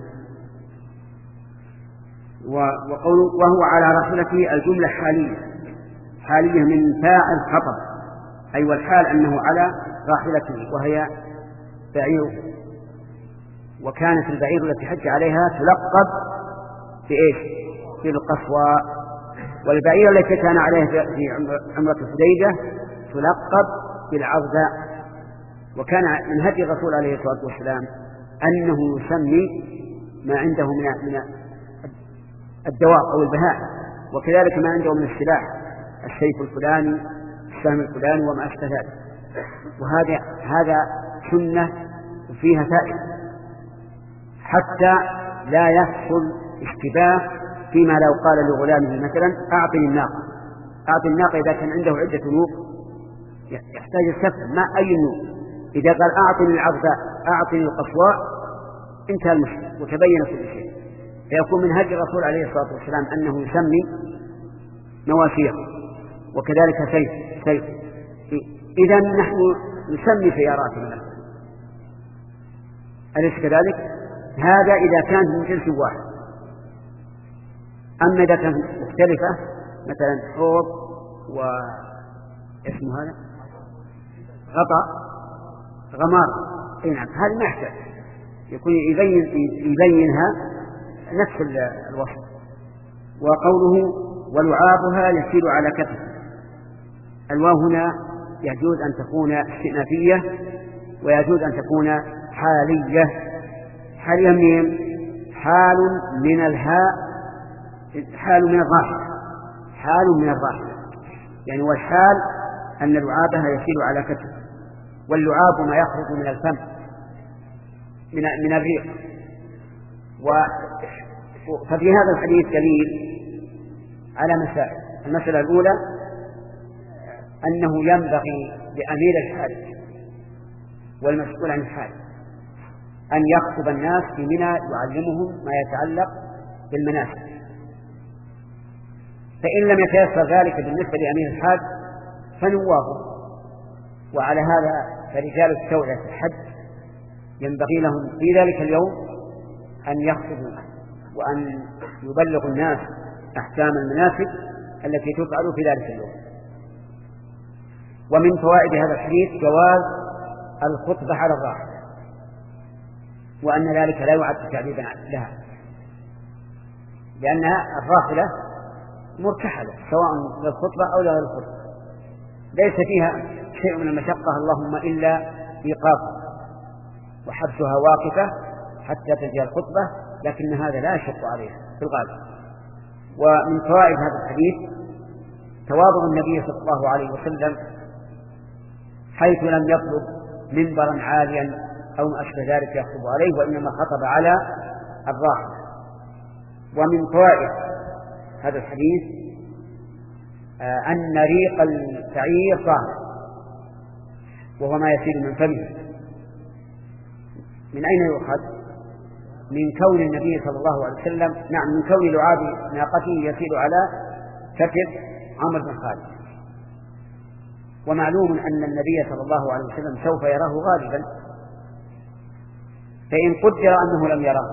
وقوله وهو على راحلته الجملة حالية، حالية من فاعل خطب، أي والحال أنه على راحلته وهي بعير. وكانت البعير التي حج عليها تلقب بإيش؟ في القصوى. والبعير التي كان عليها في عمرة الحديبية تلقب بالعرضاء. وكان من هدي الرسول عليه الصلاة والسلام أنه يسمي ما عنده من من الدواب أو البهائم، وكذلك ما عنده من السلاح، السيف الفلاني، السهم الفلاني وما أشبه ذلك. وهذا هذا سنة فيها فائدة، حتى لا يحصل اشتباه فيما لو قال لغلامه مثلا أعطني الناقة، أعطني الناقة إذا كان عنده عدة نوق يحتاج السفر ما أي نوق. إذا قال أعطني العرضاء أعطني القصواء انتهى المشكلة وتبين كل شيء. فيكون من هدي الرسول عليه الصلاة والسلام أنه يسمي مواشيه، وكذلك سيف سيف. إذا نحن نسمي سياراتنا، أليس كذلك؟ هذا إذا كانت من جنس واحد. أما إذا كانت مختلفة مثلا حوض واسمه هذا غطاء غمار، إيه نعم، هذا ما يحتاج، يكون يبين يبينها نفس الوصف. وقوله ولعابها يسير على كتف، الواو هنا يجوز أن تكون استئنافية ويجوز أن تكون حالية. حاليا من حال من الهاء، حال من الراحلة، حال من الراحلة يعني. والحال أن لعابها يسير على كتف، واللعاب ما يخرج من الفم من من الريق. ففي هذا الحديث دليل على مسائل. المسألة الأولى أنه ينبغي لأمير الحاج والمسؤول عن الحاج أن يخطب الناس في منى يعلمهم ما يتعلق بالمناسك. فإن لم يتيسر ذلك بالنسبة لأمير الحاج فنوابه. وعلى هذا فرجال التوعية في الحج ينبغي لهم في ذلك اليوم أن يخطبوا وأن يبلغوا الناس أحكام المناسك التي تفعل في ذلك اليوم. ومن فوائد هذا الحديث جواز الخطبة على الراحلة، وأن ذلك لا يعد تعذيبا لها، لأن الراحلة مرتحلة سواء للخطبة أو لغير الخطبة، ليس فيها شيء من المشقة اللهم إلا إيقافها وحبسها واقفة حتى تجي الخطبة، لكن هذا لا يشق عليها في الغالب. ومن فوائد هذا الحديث تواضع النبي صلى الله عليه وسلم حيث لم يطلب منبرا عاليا أو ما أشبه ذلك يخطب عليه، وإنما خطب على الراحلة. ومن فوائد هذا الحديث أن ريق البعير طاهر وهو ما يسيل من فمه. من أين يؤخذ؟ من كون النبي صلى الله عليه وسلم نعم من كون لعاب ناقته يسيل على كتف عمرو بن خالد. ومعلوم أن النبي صلى الله عليه وسلم سوف يراه غالبا، فإن قدر أنه لم يراه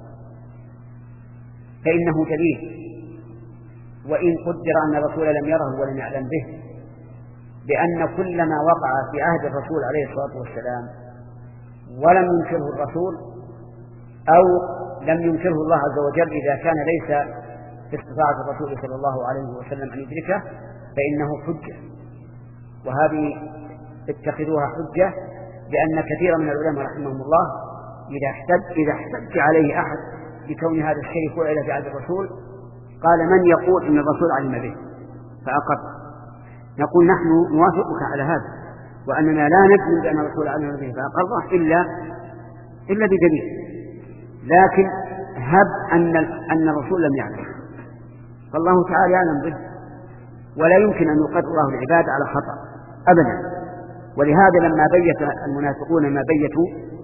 فإنه دليل، وإن قدر أن الرسول لم يره ولم يعلم به، لأن كل ما وقع في عهد الرسول عليه الصلاة والسلام ولم ينكره الرسول أو لم ينكره الله عز وجل إذا كان ليس في استطاعة الرسول صلى الله عليه وسلم أن يدركه فإنه حجة. وهذه اتخذوها حجة لأن كثيرا من العلماء رحمهم الله إذا احتج, إذا احتج عليه أحد بكون هذا الشيء فعل في عهد الرسول قال من يقول إن الرسول علم به فأقر. نقول نحن نوافقك على هذا وأننا لا نجزم بأن الرسول علم به فأقره إلا إلا بدليل، لكن هب أن أن الرسول لم يعلم فالله تعالى يعلم به ولا يمكن أن يقر الله العباد على خطأ أبدا. ولهذا لما بيت المنافقون ما بيتوا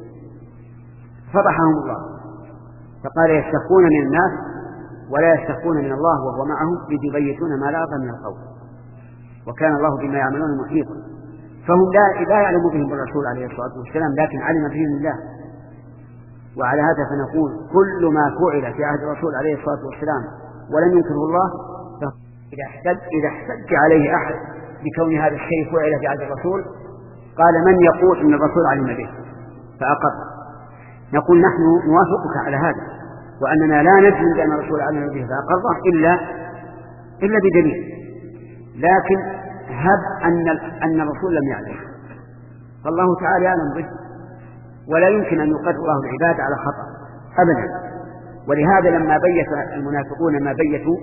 فضحهم الله فقال يستخفون من الناس ولا يستخفون من الله وهو معهم إذ يبيتون ما لا يرضى من القول وكان الله بما يعملون محيطا. فهم لا, لا يعلم بهم الرسول عليه الصلاة والسلام لكن علم بهم الله. وعلى هذا فنقول كل ما فعل في عهد الرسول عليه الصلاة والسلام ولم ينكره الله إذا احتج, إذا احتج عليه أحد بكون هذا الشيء فعل في عهد الرسول قال من يقول إن الرسول علم به فأقر. نقول نحن نوافقك على هذا وأننا لا نجزم بأن الرسول علم به فأقره إلا إلا بدليل، لكن هب أن أن الرسول لم يعلم فالله تعالى يعلم به ولا يمكن أن يقر الله العباد على خطأ أبدا. ولهذا لما بيت المنافقون ما بيتوا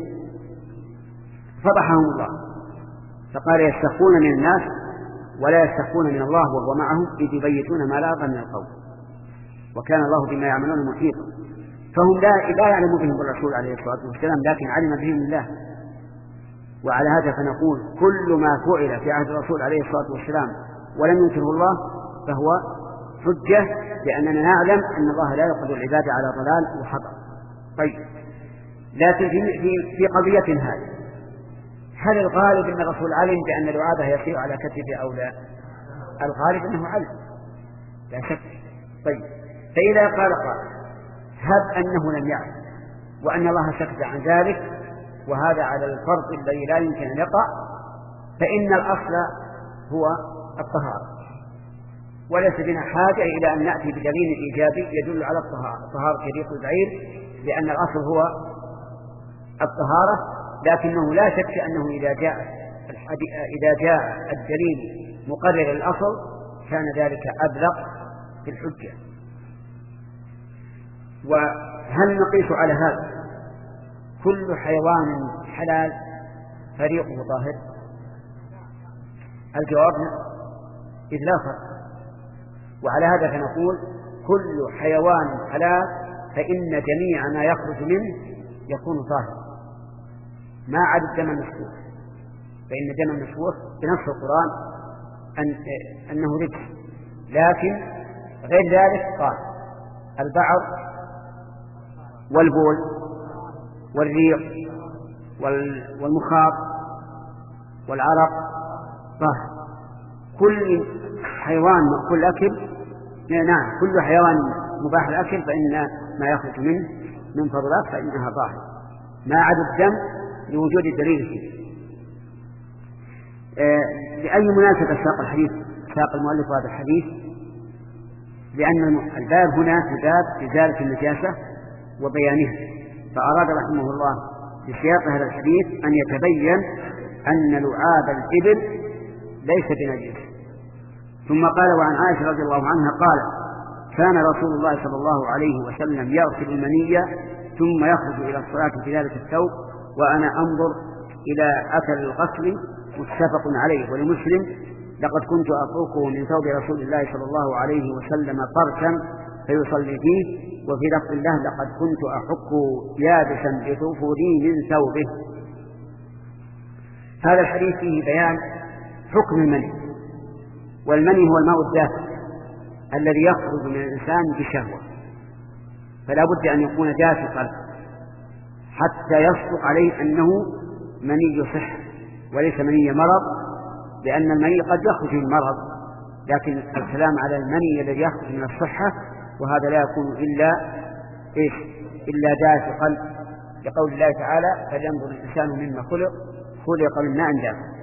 فضحهم الله فقال يستخفون من الناس ولا يستخفون من الله وهو معهم إذ يبيتون ما لا يرضى من القول وكان الله بما يعملون محيطا. فهم لا, لا يعلم بهم الرسول عليه الصلاة والسلام لكن علم بهم الله. وعلى هذا فنقول كل ما فعل في عهد الرسول عليه الصلاة والسلام ولم ينكره الله فهو حجة لأننا نعلم أن الله لا يقدر العباد على ضلال وخطأ. طيب لكن في, في, في قضية هذه هل الغالب أن الرسول علم بأن لعابه يسير على كتفه أو لا؟ الغالب أنه علم لا شك. طيب فإذا قال قال هب أنه لم يعلم وأن الله سكت عن ذلك وهذا على الفرض الذي لا يمكن أن يقع فإن الأصل هو الطهارة وليس بنا حاجة إلى أن نأتي بدليل إيجابي يدل على الطهارة طهارة ريق البعير لأن الأصل هو الطهارة. لكنه لا شك أنه إذا جاء إذا جاء الدليل مقرر الأصل كان ذلك أبلغ في الحجة. وهل نقيس على هذا كل حيوان حلال فريقه طاهر؟ الجواب إذ لا فرق. وعلى هذا فنقول كل حيوان حلال فإن جميع ما يخرج منه يكون طاهر ما عدا الدم المسفوح فإن الدم المسفوح بنص القرآن أن أنه رجس لكن غير ذلك طاهر. البعر والبول والريق والمخاط والعرق طاهر. كل حيوان مأكل أكل نعم كل حيوان مباح الأكل فإن ما يخرج منه من فضلات فإنها طاهر ما عدا الدم لوجود الدليل فيه. آه لأي مناسبة ساق الحديث ساق المؤلف هذا الحديث؟ لأن الباب هنا في باب إزالة النجاسة وبيانها فأراد رحمه الله بسياق هذا الحديث أن يتبين أن لعاب الإبل ليس بنجس. ثم قال وعن عائشة رضي الله عنها قال كان رسول الله صلى الله عليه وسلم يغسل المنية ثم يخرج إلى الصلاة في ذلك الثوب وأنا أنظر إلى أثر الغسل متفق عليه. ولمسلم لقد كنت أفركه من ثوب رسول الله صلى الله عليه وسلم فركا فيصلي فيه وفي لفظ الله لقد كنت أحك يابسا بظفري من ثوبه. هذا الحديث فيه بيان حكم المني والمني هو الماء الدافئ الذي يخرج من الإنسان بشهوة فلا بد أن يكون دافقا حتى يصدق عليه أنه مني صح وليس مني مرض لأن المني قد يخرج من مرض لكن الكلام على المني الذي يخرج من الصحة وهذا لا يكون إلا إيش إلا دافقا لقول الله تعالى فلينظر الإنسان مما خلق خلق من ماء دافق.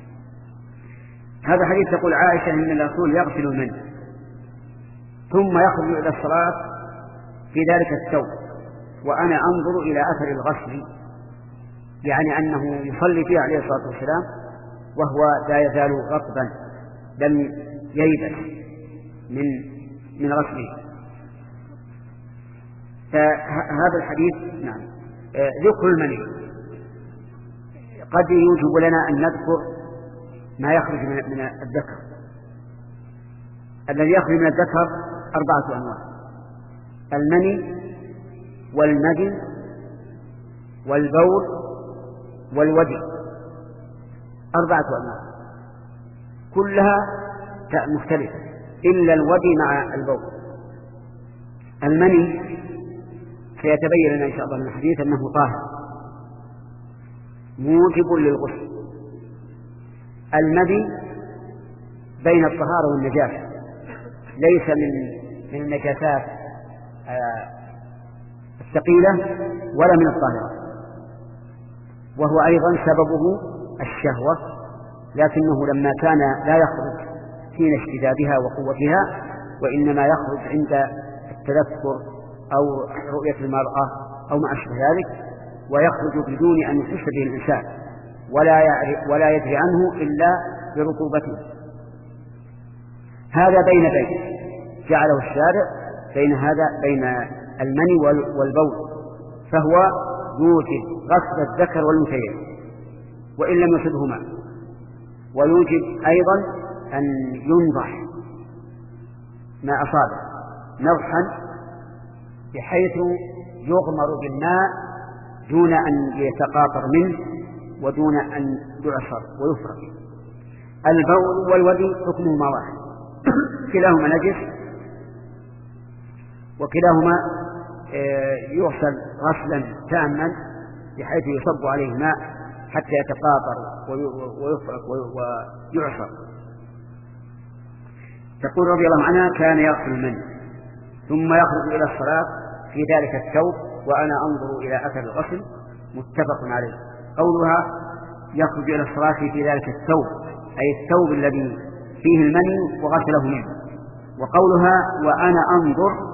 هذا حديث تقول عائشة أن الرسول يغسل المني ثم يخرج إلى الصلاة في ذلك الثوب وأنا أنظر إلى أثر الغسل يعني أنه يصلي فيه عليه الصلاة والسلام وهو لا يزال رطبا لم ييبس من من غسله. فهذا الحديث نعم ذكر المني قد يوجب لنا أن نذكر ما يخرج من الذكر. الذي يخرج من الذكر أربعة أنواع: المني والمدي والبول والودي، أربعة أنواع كلها مختلفة إلا الودي مع البول. المني سيتبين لنا إن شاء الله من الحديث أنه طاهر موجب للغسل. المدي بين الطهارة والنجاسة، ليس من من النجاسات الثقيلة ولا من الطاهرة، وهو أيضا سببه الشهوة، لكنه لما كان لا يخرج حين اشتدادها وقوتها، وإنما يخرج عند التذكر أو رؤية المرأة أو ما أشبه ذلك، ويخرج بدون أن يحس به الإنسان ولا يعرف ولا يدري عنه إلا برطوبته. هذا بين بين جعله الشارع بين هذا بين المني والبول، فهو يوجب غسل الذكر والأنثيين وإن لم يصبهما، ويوجب أيضا أن ينضح ما أصابه نضحا بحيث يغمر بالماء دون أن يتقاطر منه ودون أن يعصر ويفرغ. البول والودي حكمهما واحد، كلاهما نجس وكلاهما يغسل غسلا تاما بحيث يصب عليه ماء حتى يتقاطر ويفرغ ويعصر. تقول رضي الله عنها: كان يغسل المني ثم يخرج إلى الصلاة في ذلك الثوب وأنا أنظر إلى أثر الغسل، متفق عليه. قولها يخرج إلى الصلاة في ذلك الثوب أي الثوب الذي فيه المني وغسله منه، وقولها وأنا أنظر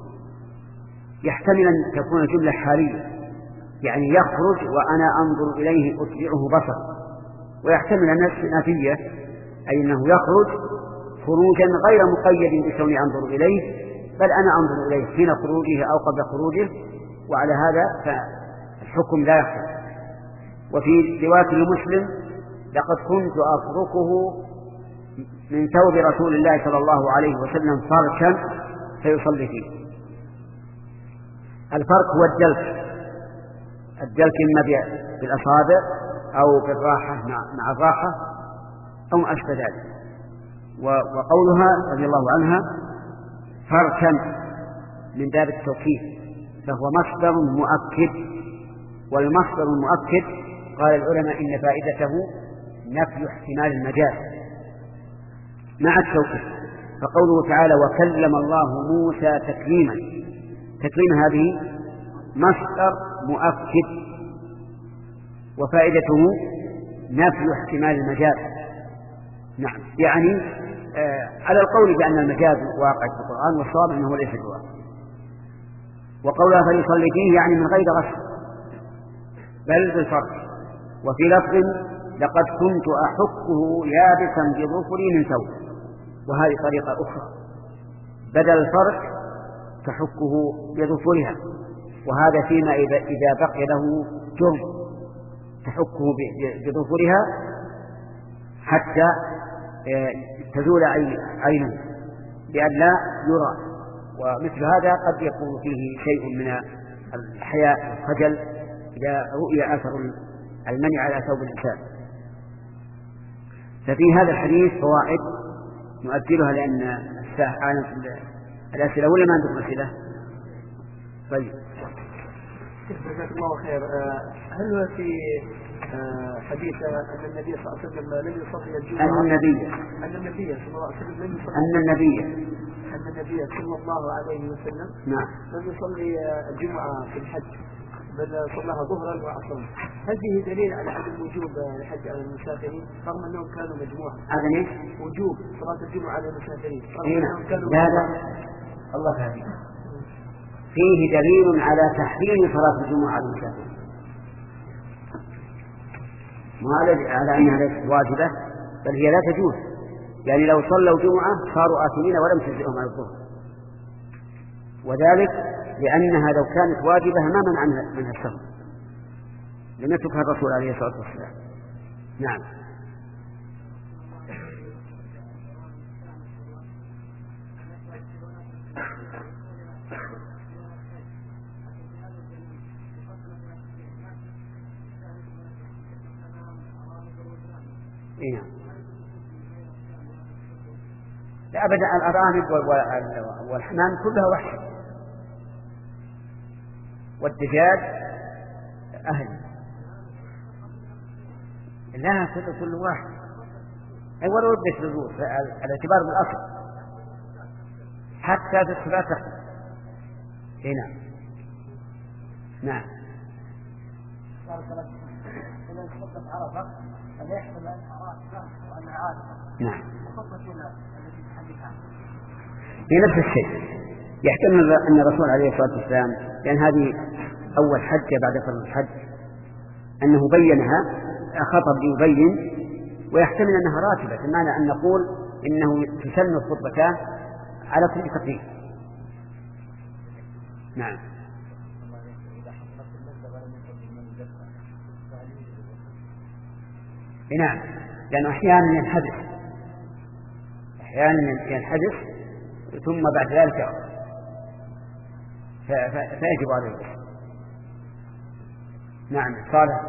يحتمل أن تكون جملة حالية، يعني يخرج وأنا أنظر إليه أتبعه بصر، ويحتمل أن نفية أي أنه يخرج خروجا غير مقيد بكوني أنظر إليه، بل أنا أنظر إليه حين خروجه أو قبل خروجه، وعلى هذا فالحكم لا يحصل. وفي رواية لمسلم: لقد كنت أفركه من ثوب رسول الله صلى الله عليه وسلم فركا فيصلي فيه. الفرك هو الدلك، الدلك إما بالأصابع أو بالراحة مع الراحة أو ما أشبه ذلك. وقولها رضي الله عنها فركا من باب التوكيد، فهو مصدر مؤكد، والمصدر المؤكد قال العلماء إن فائدته نفي احتمال المجاز مع التوكيد. فقوله تعالى: وكلم الله موسى تكليما، تكليم هذه مصدر مؤكد وفائدته نفي احتمال المجاز. نعم، يعني آه على القول بأن المجاز واقع في القرآن، والصواب أنه ليس بواقع. وقولها فليصلي فيه يعني من غير غسل بل بالفرق. وفي لفظ: لقد كنت أحكه يابسا بظفري من ثوب، وهذه طريقة أخرى، بدل الفرق تحكه بظفرها، وهذا فيما إذا بقي له جرم تحكه بظفرها حتى تزول عينه لأن لا يرى. ومثل هذا قد يكون فيه شيء من الحياء والخجل إذا رؤي أثر المنع على ثوب الإنسان. ففي هذا الحديث فوائد نؤجلها لأن الساعة أعلم في الأسئلة، ولا ما عندكم أسئلة؟ طيب، جزاك الله خير. هل في حديث أن النبي صلى الله عليه وسلم لم يصلي الجمعة أن النبي أن النبي صلى الله عليه وسلم لم يصلي أن النبي أن النبي صلى الله عليه وسلم نعم لم يصلي الجمعة في الحج بل صلاها ظهرا وعصرا؟ هل فيه دليل على عدم وجوب الحج على المسافرين رغم أنهم كانوا مجموعة؟ عدم ايش؟ وجوب صلاة الجمعة على المسافرين رغم إيه؟ أنهم كانوا لا لا الله يهديك، فيه دليل على تحريم صلاة الجمعة على المسافرين، ما على أنها ليست واجبة بل هي لا تجوز، يعني لو صلوا جمعة صاروا آثمين ولم تجزئهم على الظهر، وذلك لأنها لو كانت واجبة ما منع منها السهو، لم يتركها الرسول عليه الصلاة والسلام. نعم. إيه. لا أبدا، الأرانب والحمام كلها وحش، والدجاج أهل، لا كل كل واحد أي ولو ردش للروح الاعتبار بالأصل حتى في الصلاة تختلف. هنا نعم. نعم. هي نفس الشيء، يحتمل أن الرسول عليه الصلاة والسلام لأن هذه أول حجة بعد فرض الحج أنه بينها خطب ليبين، ويحتمل أنها راتبة، بمعنى أن نقول إنه تسن الخطبتان على كل تقدير. نعم. نعم، لأنه أحيانا ينحدث أحيانا ينحدث ثم بعد ذلك فيجب عليه. نعم. صالح.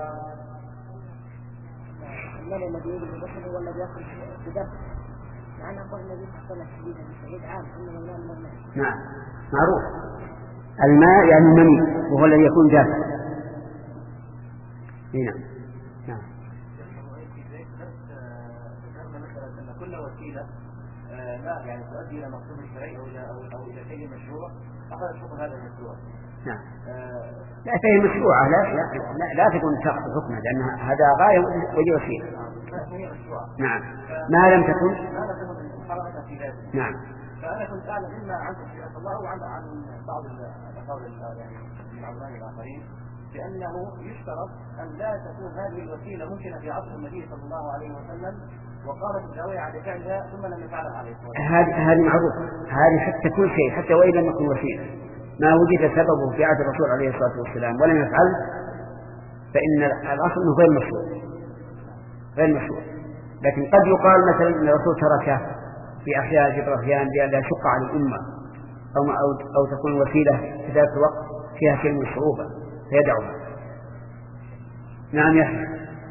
المال الذي يجب البشر هو الذي يخرج بدم، مع أن أقول الذي تحصل الشديد بالسعيد عام إنما المال المال. نعم معروف، الماء يعني المني وهو الذي يكون جافا. نعم. نعم. كل وسيلة لا يعني تؤدي إلى مقصود الشرعي أو إلى أو إلى شيء مشروع، أخذ شوف هذا المشروع. نعم. لا شيء مشروع، لا لا لا, لا تكون تأخذ حكمه، لأن هذا غاية وجه وسيلة. نعم. ما لم تكن ما لم تكن حركة في ذلك. نعم. فأنا كنت أعلم إما عن سبحانه الله وعن عن بعض الأقوال يعني من العلماء الآخرين بأنه يشترط أن لا تكون هذه الوسيلة ممكنة في عصر النبي صلى الله عليه وسلم وقامت الدعوة على فعلها ثم لم يفعلها عليه الصلاة والسلام. هذه هذه معروف، هذه حتى كل شيء حتى وإن لم يكن وسيلة ما وجد سببه في عهد الرسول عليه الصلاة والسلام ولم يفعل فإن الأصل أنه غير مشروع غير مشروع. لكن قد يقال مثلا أن الرسول تركه في أحياء جبرهيان لئلا يشق على الأمة أو, أو, أو تكون وسيلة في ذات الوقت فيها شيء من الصعوبة فيدعوها. نعم. يحيى.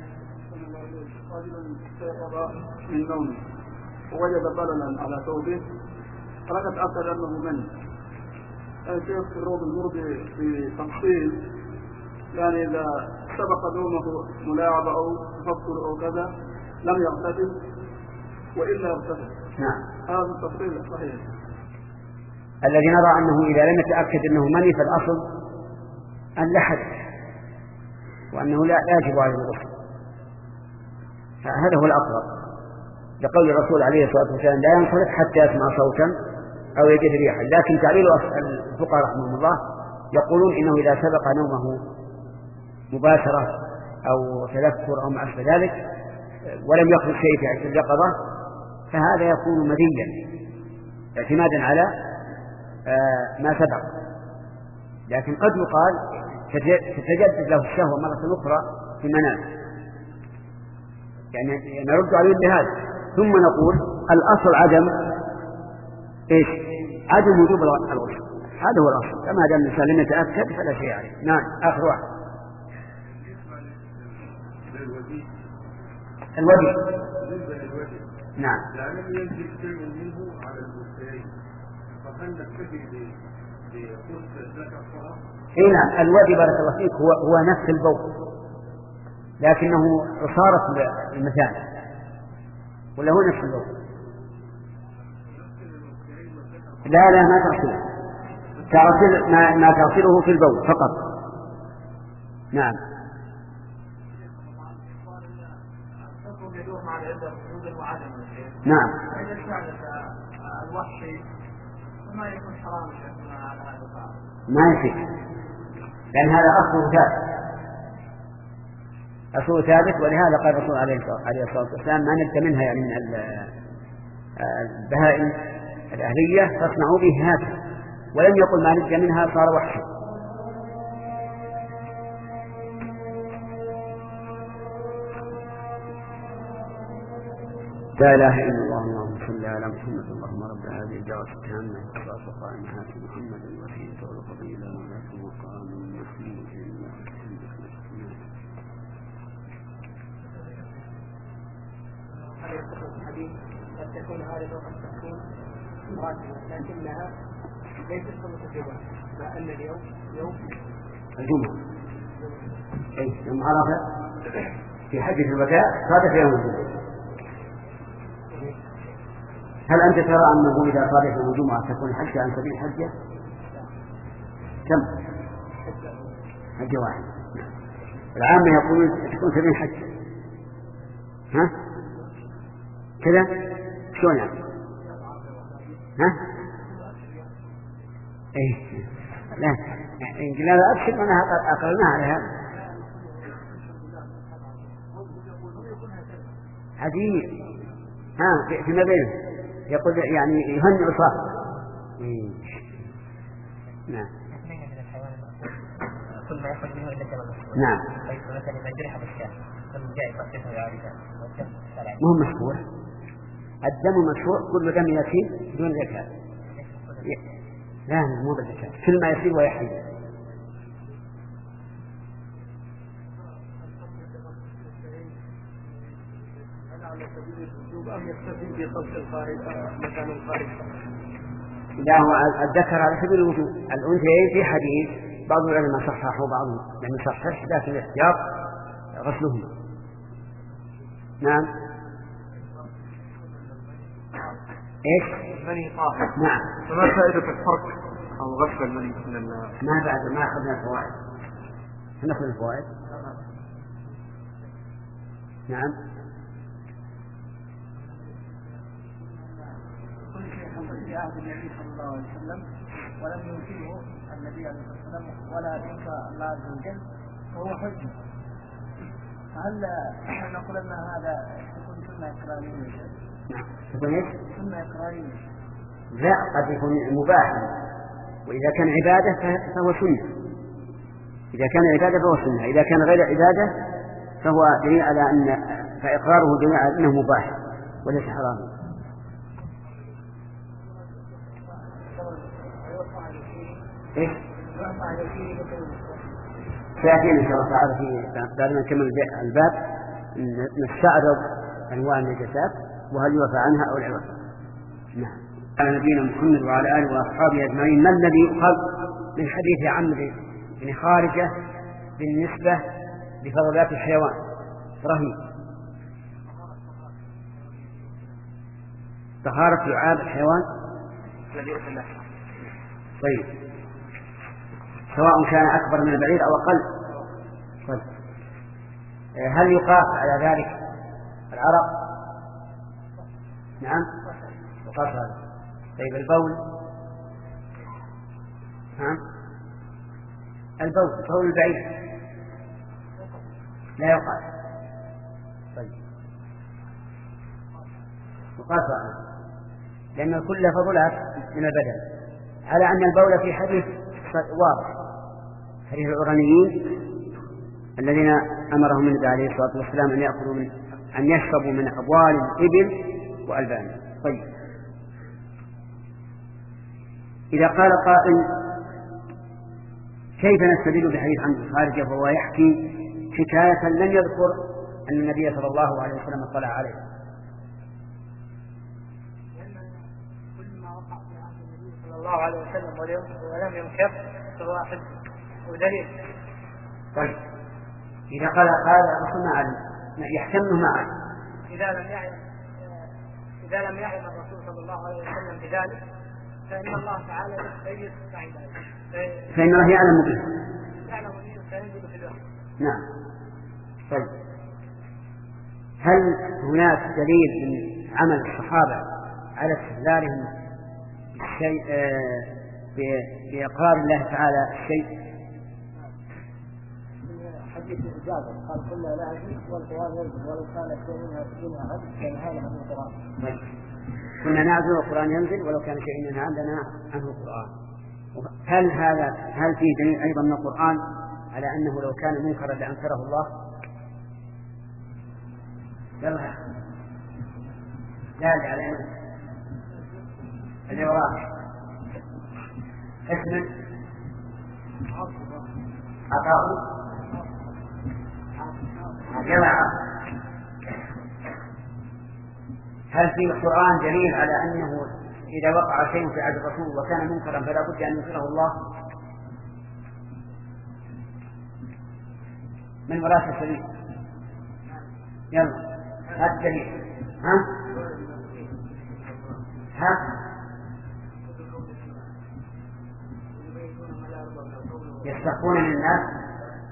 من نومه ووجد بللا على ثوبه فلا تتأكد أنه من الشيخ في الروض المرضي في تفصيل، يعني إذا سبق نومه ملاعبة أو تفكر أو كذا لم يغتسل وإلا يغتسل. نعم. هذا التفصيل صحيح. الذي نرى أنه إذا لم يتأكد أنه مني فالأصل أن لا حدث وأنه لا يجب عليه الغسل، هذا هو الأقرب لقول الرسول عليه الصلاة والسلام لا ينصرف حتى يسمع صوتا أو يجد ريحا. لكن تعليل الفقهاء رحمهم الله يقولون إنه إذا سبق نومه مباشرة أو تذكر أو ما أشبه ذلك ولم يخرج شيء في عشر اليقظة فهذا يكون مديا اعتمادا على ما سبق. لكن قد يقال تتجدد له الشهوة مرة أخرى في المنام، يعني نرد عليه بهذا ثم نقول الأصل عدم إيش؟ عدم وجوب الغسل، هذا هو الأصل. كما دام الإنسان لم يتأكد فلا شيء عليه. نعم. آخر واحد الوجه. نعم. لأنه ينزل شيء منه على المسلمين فهل نكتفي بقصة ذكر الصلاة؟ إيه نعم. الوجه بارك الله فيك هو هو نفس البول لكنه عصارة المثانة ولا هو نفس البول؟ لا لا ما تغسله تغسل ما, ما تغسله في البول فقط. نعم. نعم. ما يصير لأن هذا أصله ثابت أصله ثابت ولهذا قال الرسول عليه الصلاة والسلام ما نبت منها يعني من البهائم الأهلية فاصنعوا به هذا، ولم يقل ما نجى منها صار وحشا. لا إله إلا الله اللهم صل على محمد اللهم رب هذه الدعوة التامة والصلاة القائمة آت محمد الوسيلة والفضيلة وذاك المقام المحمود لله هل يصح الحديث قد تكون عارضة وقد تكون مراتبة لكنها ليست متفقة مع أن اليوم يوم الجمعة أي يوم عرفة في حجة الوداع صادف يوم الجمعة. هل أنت ترى أنه إذا صادف يوم الجمعة تكون حجة عن سبيل حجة؟ كم؟ حجة واحدة. العامة يقولون تكون سبيل حجة. ها؟ كذا؟ شلون يعني؟ ها؟ إيه لا إن قلنا لا أبشر أنها أقلنا على هذا عجيب. ها فيما بينه يقول يعني يهنئ صاحبه. نعم كل ما يخرج منه إلا كما مشهور. نعم مثلا ما جرح بالشاه ثم جاء يقصده يعرفه مو مشهور. الدم مشهور كل دم يسيل دون زكاة. لا مو بالزكاة كل ما يسيل ويحيي. أم يكتفي بقصد الخارج مكان الخارج؟ لا هو الذكر على سبيل الوجوب. الأنثيين في حديث بعض العلماء صححوا بعضهم لم يصحح لكن الاحتياط غسلهما. نعم ايش؟ المني طاهر. نعم. فما فائدة الفرق أو غسل المني من ال ما بعد ما أخذنا الفوائد. نأخذ الفوائد. نعم. كل شيء حصل في عهد النبي صلى الله عليه وسلم ولم ينكره النبي عليه الصلاة والسلام ولا ينكر الله عز وجل فهو حجة. فهل نحن نقول أن هذا يكون سنة إقرارية؟ نعم. تكون ايش؟ سنة إقرارية. لا قد يكون مباحا وإذا كان عبادة فهو سنة. إذا كان عبادة فهو سنة. إذا كان غير عبادة فهو دليل على أن فإقراره دليل على أنه مباح وليس حراما. إيش؟ سيأتينا إن شاء الله تعالى في بعد ما نكمل الباب نستعرض أنواع النجاسات وهل يوفى عنها أو لا يوفى. نعم. على نبينا محمد وعلى آله وأصحابه أجمعين. ما الذي يؤخذ من حديث عمرو بن خارجة بالنسبة لفضلات الحيوان؟ رهيب. طهارة لعاب الحيوان. طيب سواء كان أكبر من البعير أو أقل. طيب هل يقاس على ذلك العرق؟ نعم يقاس هذا. طيب البول؟ نعم البول بول البعير لا يقاس. طيب يقاس هذا لأن كل فضلات من البدن على أن البول في حديث واضح حديث العرانيين الذين أمرهم النبي عليه الصلاة والسلام أن يأخذوا من أن يشربوا من أبوال الإبل وألبانها. طيب إذا قال قائل كيف نستدل بحديث عن خارجة وهو يحكي حكاية لم يذكر أن النبي صلى الله عليه وسلم اطلع عليه؟ كل ما وقع في عهد النبي صلى الله عليه وسلم ولم ينكر فهو حجة ودليل. طيب إذا قال قال الرسول ما علم يحتمله معه إذا لم يعلم إذا لم يعلم الرسول صلى الله عليه وسلم بذلك فإن الله تعالى يستيقظ عباده فإن الله يعلم به يعلم به فينزل في الوحي. نعم. طيب هل هناك دليل من عمل الصحابة على استدلالهم بالشيء بإقرار الله تعالى الشيء؟ حديث الإجابة قال كنا لا أجيب والقرآن يرجو ولو كان الشيء منها منها عبد كان هذا من القرآن. كنا نعزل والقرآن ينزل ولو كان شيء ينهى عندنا عنه القرآن. هل هذا هل فيه دليل أيضا من القرآن على أنه لو كان منكرا لأنكره الله؟ يلا لا لا علينا اللي وراك اسمه عطاء يلا. هل في القرآن دليل على أنه إذا وقع شيء في عهد الرسول وكان منكرا فلا بد أن ينكره الله؟ من وراء السبيل يلا هذا الدليل. ها ها يستخفون من الناس.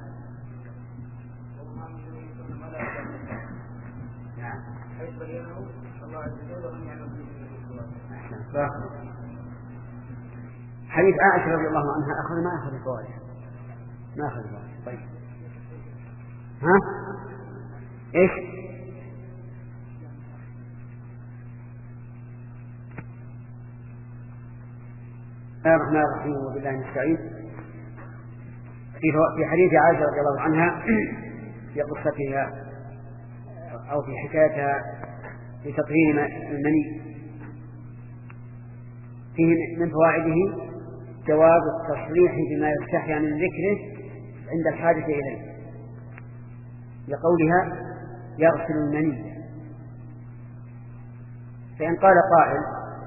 حديث عائشة رضي الله عنها أخذ ما أخذ الفوائد ما أخذ الفوائد. طيب ها إيش الرحمن الرحيم وبالله نستعين. في حديث عائشة رضي الله عنها في قصتها أو في حكايتها في تطهير المني فيه من فوائده جواز التصريح بما يستحيا من ذكره عند الحاجة إليه، لقولها يغسل المني. فإن قال قائل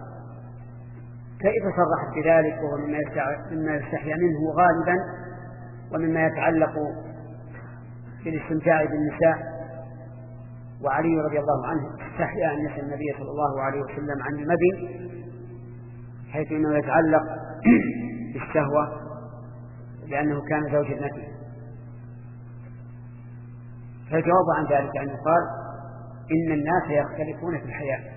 كيف صرحت بذلك وهو مما يستحيا منه غالبا ومما يتعلق بالاستمتاع بالنساء، وعلي رضي الله عنه استحيا أن يسأل النبي صلى الله عليه وسلم عن المبي حيث أنه يتعلق بالشهوة لأنه كان زوج ابنته. فالجواب عن ذلك أن يقال إن الناس يختلفون في الحياة،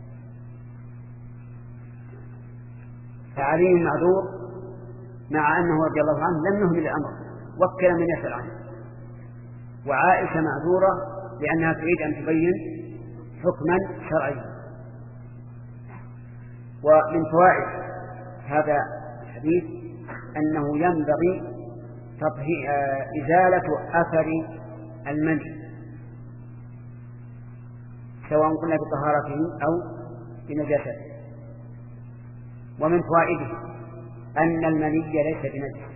فعلي معذور مع أنه رضي الله عنه لم يهمل الأمر وكل من يسأل عنه، وعائشة معذورة لأنها تريد أن تبين حكما شرعيا. ومن فوائد هذا الحديث أنه ينبغي إزالة أثر المني سواء قلنا بطهارته أو بنجاسته. ومن فوائده أن المني ليس بنجس،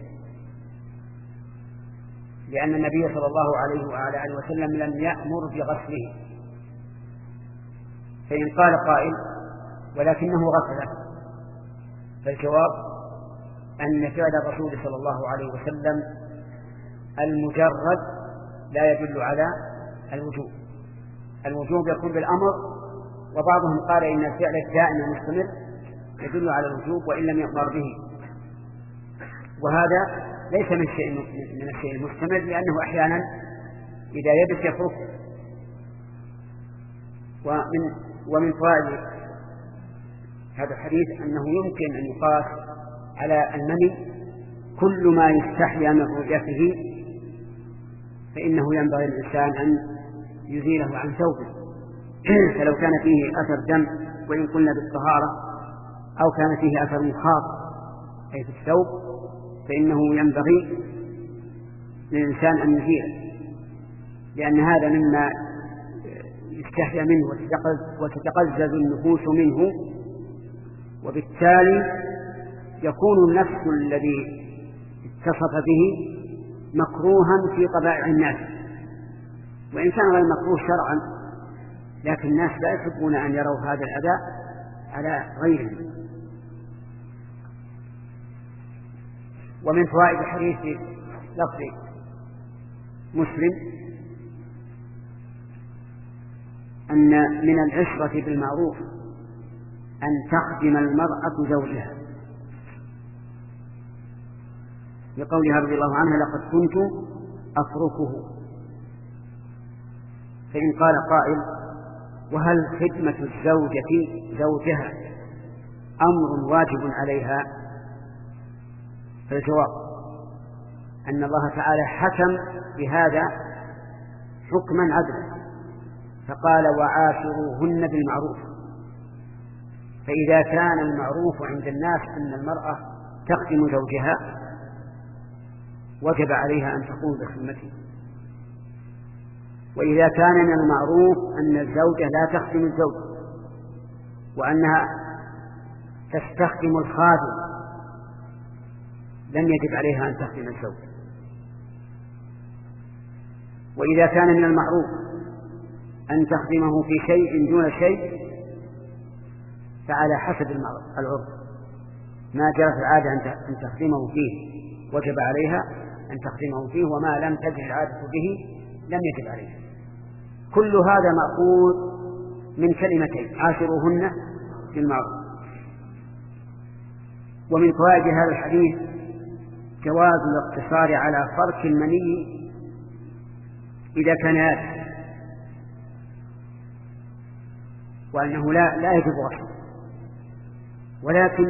لأن النبي صلى الله عليه وعلى آله وسلم لم يأمر بغسله. فإن قال قائل ولكنه غسله، فالجواب أن فعل الرسول صلى الله عليه وسلم المجرد لا يدل على الوجوب. الوجوب يكون بالأمر، وبعضهم قال إن الفعل الدائم المستمر يدل على الوجوب وإن لم يأمر به، وهذا ليس من الشيء من الشيء المستمر، لأنه أحيانا إذا يبس يفرق. ومن ومن فوائد هذا الحديث أنه يمكن أن يقاس على المني كل ما يستحيا من رؤيته فإنه ينبغي الإنسان أن يزيله عن ثوبه. فلو كان فيه أثر دم وإن قلنا بالطهارة أو كان فيه أثر مخاط أي في الثوب فإنه ينبغي للإنسان أن يزيله، لأن هذا مما يستحيا منه وتتقزز النفوس منه، وبالتالي يكون النفس الذي اتصف به مكروها في طبائع الناس، وإن كان غير مكروه شرعا، لكن الناس لا يحبون أن يروا هذا الأذى على غيرهم. ومن فوائد حديث لفظ مسلم أن من العشرة بالمعروف أن تخدم المرأة زوجها، لقولها رضي الله عنها لقد كنت أفركه. فإن قال قائل وهل خدمة الزوجة زوجها أمر واجب عليها؟ فالجواب أن الله تعالى حكم بهذا حكما عدلا، فقال وعاشروهن بالمعروف، فإذا كان المعروف عند الناس أن المرأة تخدم زوجها وجب عليها أن تقوم بخدمته، وإذا كان من المعروف أن الزوجة لا تخدم الزوج وأنها تستخدم الخادم لم يجب عليها أن تخدم الزوج. وإذا كان من المعروف أن تخدمه في شيء دون شيء فعلى حسب العرف ما جرت العادة أن تخدمه فيه وجب عليها أن تخدمه فيه، وما لم تجر العادة به لم يجب عليها. كل هذا مأخوذ من كلمتين: عاشروهن بالمعروف. ومن فوائد هذا الحديث جواز الاقتصار على فرك المني إذا كان يابس، وأنه لا لا يجب غسله، ولكن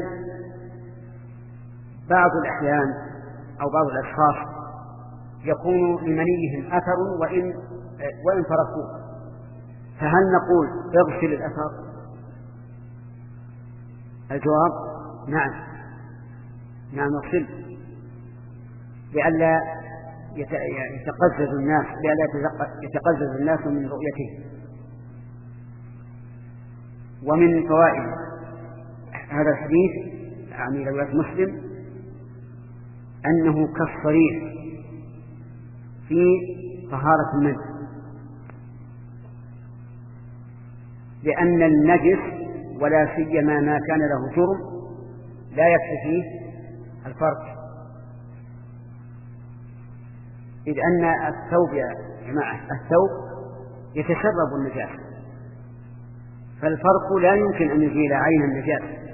بعض الأحيان أو بعض الأشخاص يكون لمنيهم أثر وإن وإن فرقوه، فهل نقول اغسل الأثر؟ الجواب نعم نعم اغسل، لئلا يتقزز الناس لئلا يتقزز الناس من رؤيته. ومن فوائد هذا الحديث يعني رواية مسلم أنه كالصريح في طهارة المني، لأن النجس ولا سيما ما كان له جرم لا يكفي فيه الفرق، إذ أن الثوب يا جماعة الثوب يتسرب النجاسة، فالفرق لا يمكن أن يزيل عين النجاسة،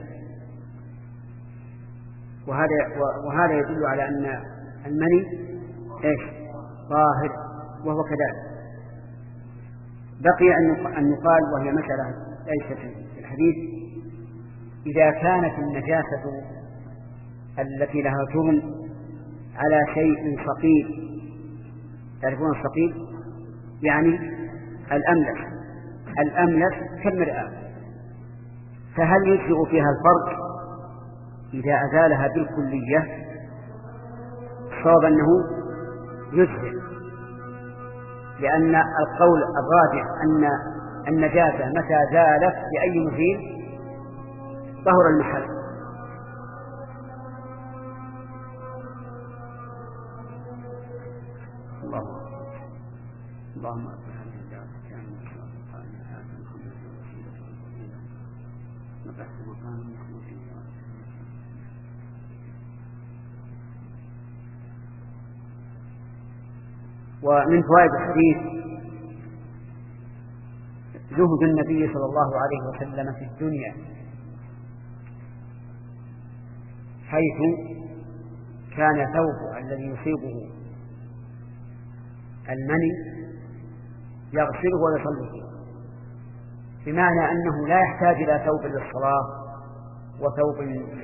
وهذا وهذا يدل على أن المني إيش طاهر، وهو كذلك. بقي أن يقال وهي مسألة ليست في الحديث: إذا كانت النجاسة التي لها جرم على شيء ثقيل، تعرفون الثقيل يعني الأملس الأملس كالمرآة، فهل يجزئ فيها الفرق إذا أزالها بالكلية؟ الصواب أنه يجزئ، لأن القول الراجح أن النجاسة متى زالت بأي مزيل طهر المحل. الله اللهم أكبر هذه الدعوة كاملة وقائمة هذا محمد وسيلة وفضيلة نبعث مقام محمود. ومن فوائد الحديث زهد النبي صلى الله عليه وسلم في الدنيا، حيث كان ثوبه الذي يصيبه المني يغسله ويصلي فيه، بمعنى أنه لا يحتاج إلى ثوب للصلاة وثوب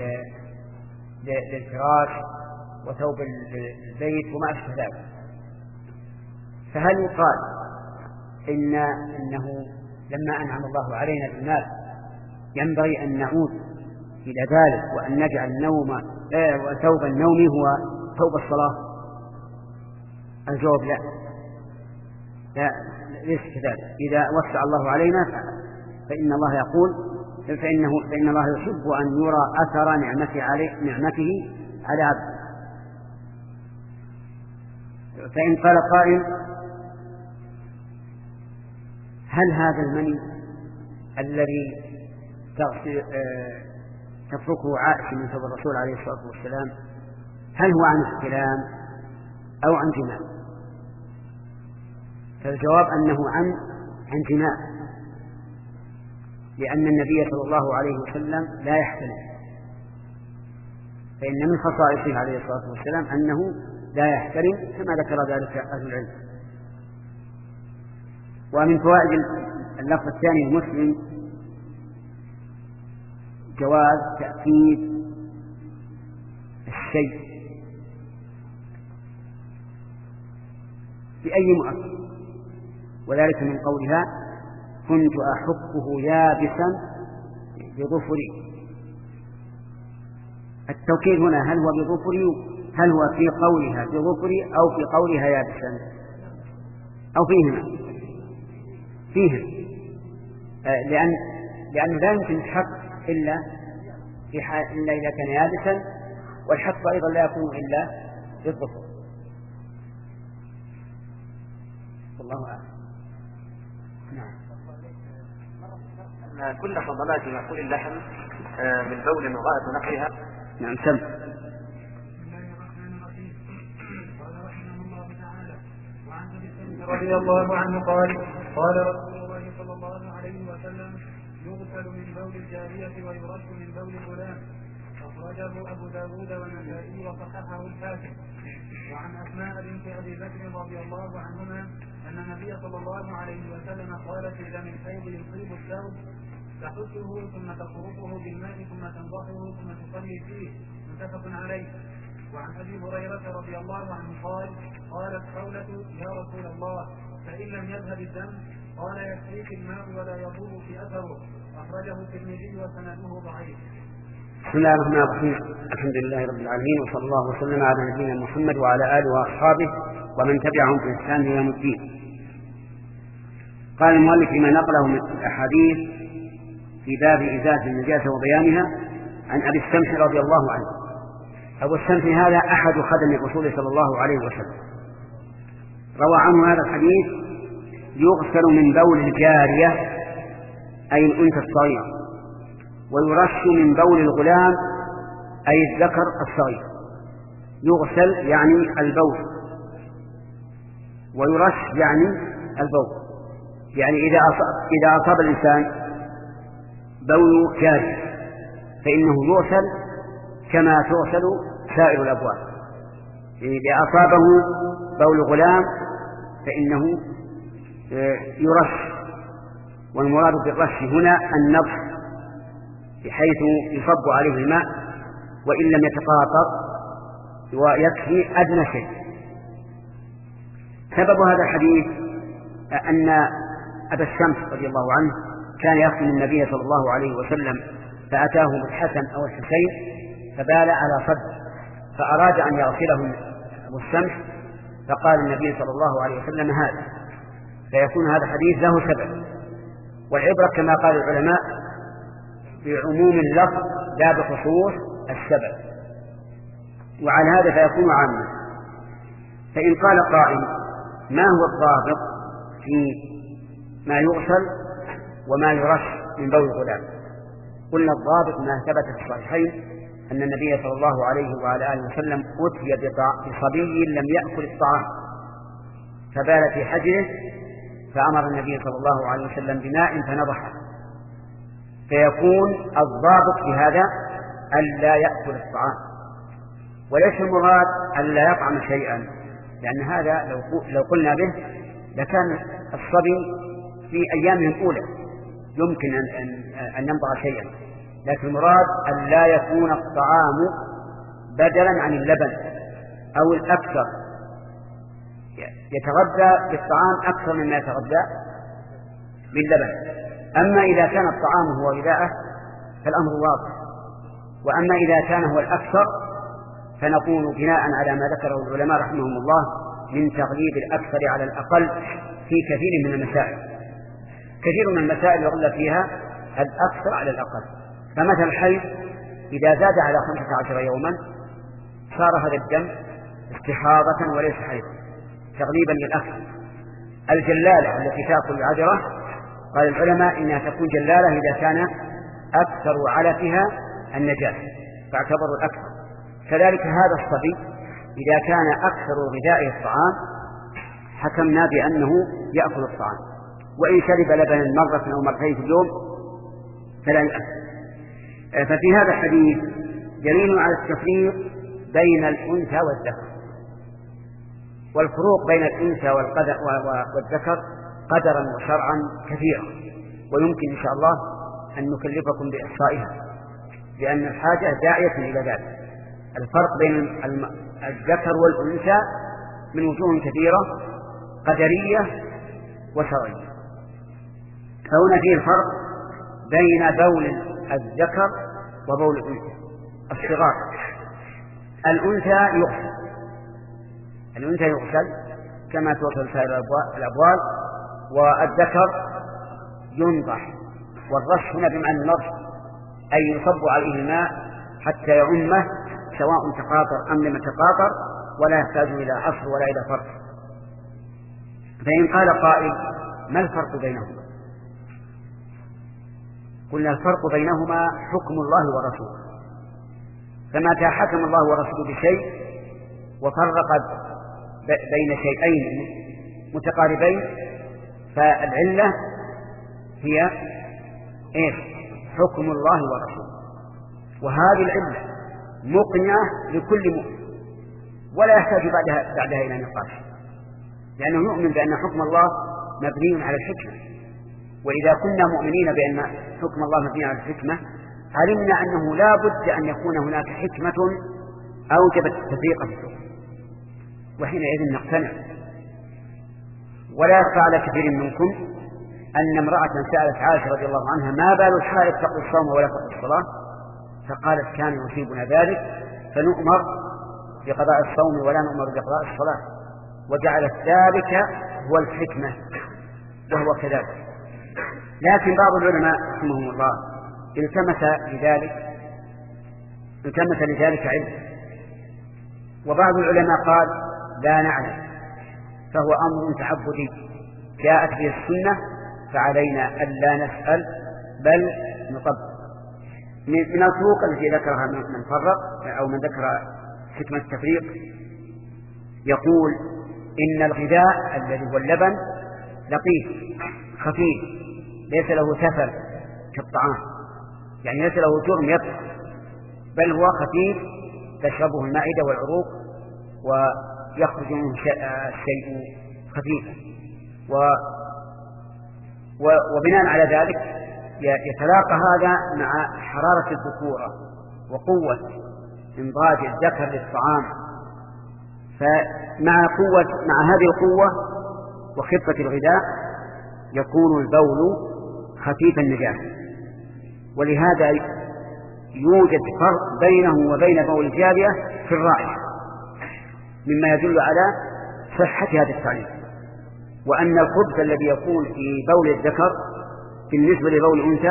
للفراش وثوب للبيت وما أشبه ذلك. فهل يقال إن إنه لما أنعم الله علينا بالمال ينبغي أن نعود إلى ذلك وأن نجعل النوم وثوب النوم هو ثوب الصلاة؟ الجواب لا لا ليس كذلك. إذا وسع الله علينا فإن الله يقول فإنه فإن الله يحب أن يرى أثر نعمته عليه نعمته على عبده. فإن قال قائل: هل هذا المني الذي تفركه عائشة من ثوب الرسول عليه الصلاة والسلام هل هو عن احتلام أو عن جماع؟ فالجواب أنه عن عن جماع، لأن النبي صلى الله عليه وسلم لا يحتلم، فإن من خصائصه عليه الصلاة والسلام أنه لا يحترم كما ذكر ذلك أهل العلم. ومن فوائد اللفظ الثاني المسلم جواز تأكيد الشيء بأي مؤكد، وذلك من قولها: كنت أحكه يابسا بظفري. التوكيد هنا هل هو بظفري، هل هو في قولها بظفري أو في قولها يابسا أو فيهما؟ فيهم، لأن لأنه لا يمكن الحق إلا في حال إلا إذا كان يابسا، والحق أيضا لا يكون إلا بالظفر. والله أعلم. نعم. أن كل فضلات مأكول اللحم من بول وغائط ونحوها. نعم سم. رضي الله عنه قال قال رسول الله صلى الله عليه وسلم يغسل من بول الجارية ويرش من بول الغلام. أخرجه أبو داود والنسائي وصححه الحاكم. وعن أسماء بنت أبي بكر رضي الله عنهما أن النبي صلى الله عليه وسلم قال في دم الحيض يصيب الثوب تحثه ثم تخرطه بالماء ثم تنضحه ثم تصلي فيه، متفق عليه. وعن أبي هريرة رضي الله عنه قال قالت حولة يا رسول الله فإن لم يذهب الدم قال يكفيك الماء ولا يضر في أثره. أخرجه الترمذي وسنده ضعيف. بسم الله الرحمن الرحيم. الحمد لله رب العالمين، وصلى الله وسلم على نبينا محمد وعلى آله وأصحابه ومن تبعهم في إحسان إلى يوم الدين. قال المؤلف فيما نقله من الأحاديث في باب إزالة النجاسة وبيانها عن أبي السمح رضي الله عنه. أبو السمح هذا أحد خدم الرسول صلى الله عليه وسلم، روى عنه هذا الحديث: يغسل من بول الجارية أي الأنثى الصغير، ويرش من بول الغلام أي الذكر الصغير. يغسل يعني البول، ويرش يعني البول، يعني إذا أصاب, إذا أصاب الإنسان بول جارية فإنه يغسل كما تغسل سائر الأبوال. إذا أصابه بول غلام فإنه يرش، والمراد بالرش هنا النضح بحيث يصب عليه الماء وإن لم يتقاطر ويكفي أدنى شيء. سبب هذا الحديث أن أبا الشمس رضي الله عنه كان يخدم النبي صلى الله عليه وسلم، فأتاه بالحسن أو الحسين فبال على صدر، فأراد أن يغسله أبو الشمس، فقال النبي صلى الله عليه وسلم هذا، فيكون هذا الحديث له سبب. والعبرة كما قال العلماء بعموم اللفظ لا بخصوص السبب، وعلى هذا فيكون عاما. فإن قال قائل ما هو الضابط في ما يغسل وما يرش من بول الغلام؟ قلنا الضابط ما ثبت في الصحيحين أن النبي صلى الله عليه وعلى آله وسلم أتي بصبي لم يأكل الطعام فبال في حجره، فأمر النبي صلى الله عليه وسلم بماء فنضحه، فيكون الضابط في هذا ألا يأكل الطعام، وليس المراد ألا يطعم شيئا، لأن هذا لو لو قلنا به لكان الصبي في أيامه الأولى يمكن أن أن يمضغ شيئا، لكن المراد ألا يكون الطعام بدلا عن اللبن أو الأكثر، يتغذى بالطعام أكثر مما يتغذى باللبن. أما إذا كان الطعام هو غذاءه فالأمر واضح، وأما إذا كان هو الأكثر فنقول بناء على ما ذكره العلماء رحمهم الله من تغليب الأكثر على الأقل في كثير من المسائل. كثير من المسائل يغلب فيها الأكثر على الأقل، فمثل الحيض إذا زاد على خمسة عشر يوما صار هذا الدم استحاضة وليس حيضا تغليبا للأكثر. الجلالة التي تأكل العذرة قال العلماء إنها تكون جلالة إذا كان أكثر علفها النجاسة فاعتبروا الأكثر. كذلك هذا الصبي إذا كان أكثر غذائه الطعام حكمنا بأنه يأكل الطعام، وإن شرب لبنا مرة أو مرتين في اليوم فلا يأكل. ففي هذا الحديث دليل على التفريق بين الأنثى والذكر، والفروق بين الأنثى والذكر قدرا وشرعا كثيرا، ويمكن إن شاء الله أن نكلفكم بإحصائها لأن الحاجة داعية إلى ذلك. الفرق بين الذكر والأنثى من وجوه كثيرة قدرية وشرعية. فهنا فيه الفرق بين بول الذكر وبول الأنثى الصغار. الأنثى يغسل الأنثى يغسل كما تغسل سائر الأبوال، والذكر ينضح. والرش هنا بمعنى النضح، أي يصب عليه الماء حتى يعمه سواء تقاطر أم لم يتقاطر، ولا يحتاج إلى عصر ولا إلى فرق. فإن قال قائل ما الفرق بينهما؟ قلنا الفرق بينهما حكم الله ورسوله. فمتى حكم الله ورسوله بشيء وفرق بين شيئين متقاربين فالعلة هي إيش؟ حكم الله ورسوله. وهذه العلة مقنعة لكل مؤمن ولا يحتاج بعدها, بعدها إلى نقاش، لأنه يؤمن بأن حكم الله مبني على الحكمة. وإذا كنا مؤمنين بأن حكم الله مبني على الحكمة علمنا أنه لا بد أن يكون هناك حكمة أوجبت التفريق في الحكم، وحينئذ نقتنع. ولا يخفى على كثير منكم أن امرأة سألت عائشة رضي الله عنها ما بال الحائض تقضي الصوم ولا تقضي الصلاة؟ فقالت كان يصيبنا ذلك فنؤمر بقضاء الصوم ولا نؤمر بقضاء الصلاة، وجعلت ذلك هو الحكمة، وهو كذلك. لكن بعض العلماء رحمهم الله التمس لذلك التمس لذلك علم، وبعض العلماء قال لا نعلم، فهو أمر تعبدي جاءت به السنة فعلينا ألا نسأل بل نطبق. من الفروق التي ذكرها من فرق أو من ذكر حكمة التفريق يقول إن الغذاء الذي هو اللبن لطيف خفيف ليس له تفل كالطعام، يعني ليس له جرم يطلع، بل هو خفيف تشربه المعدة والعروق ويخرج منه الشيء خفيفا. و وبناء على ذلك يتلاقى هذا مع حرارة الذكورة وقوة انضاج الذكر للطعام، فمع قوة مع هذه القوة وخفة الغذاء يكون البول خفيف النجاسة. ولهذا يوجد فرق بينه وبين بول الجارية في الرائحة مما يدل على صحة هذا التعليم، وأن الخبث الذي يكون في بول الذكر بالنسبة لبول الأنثى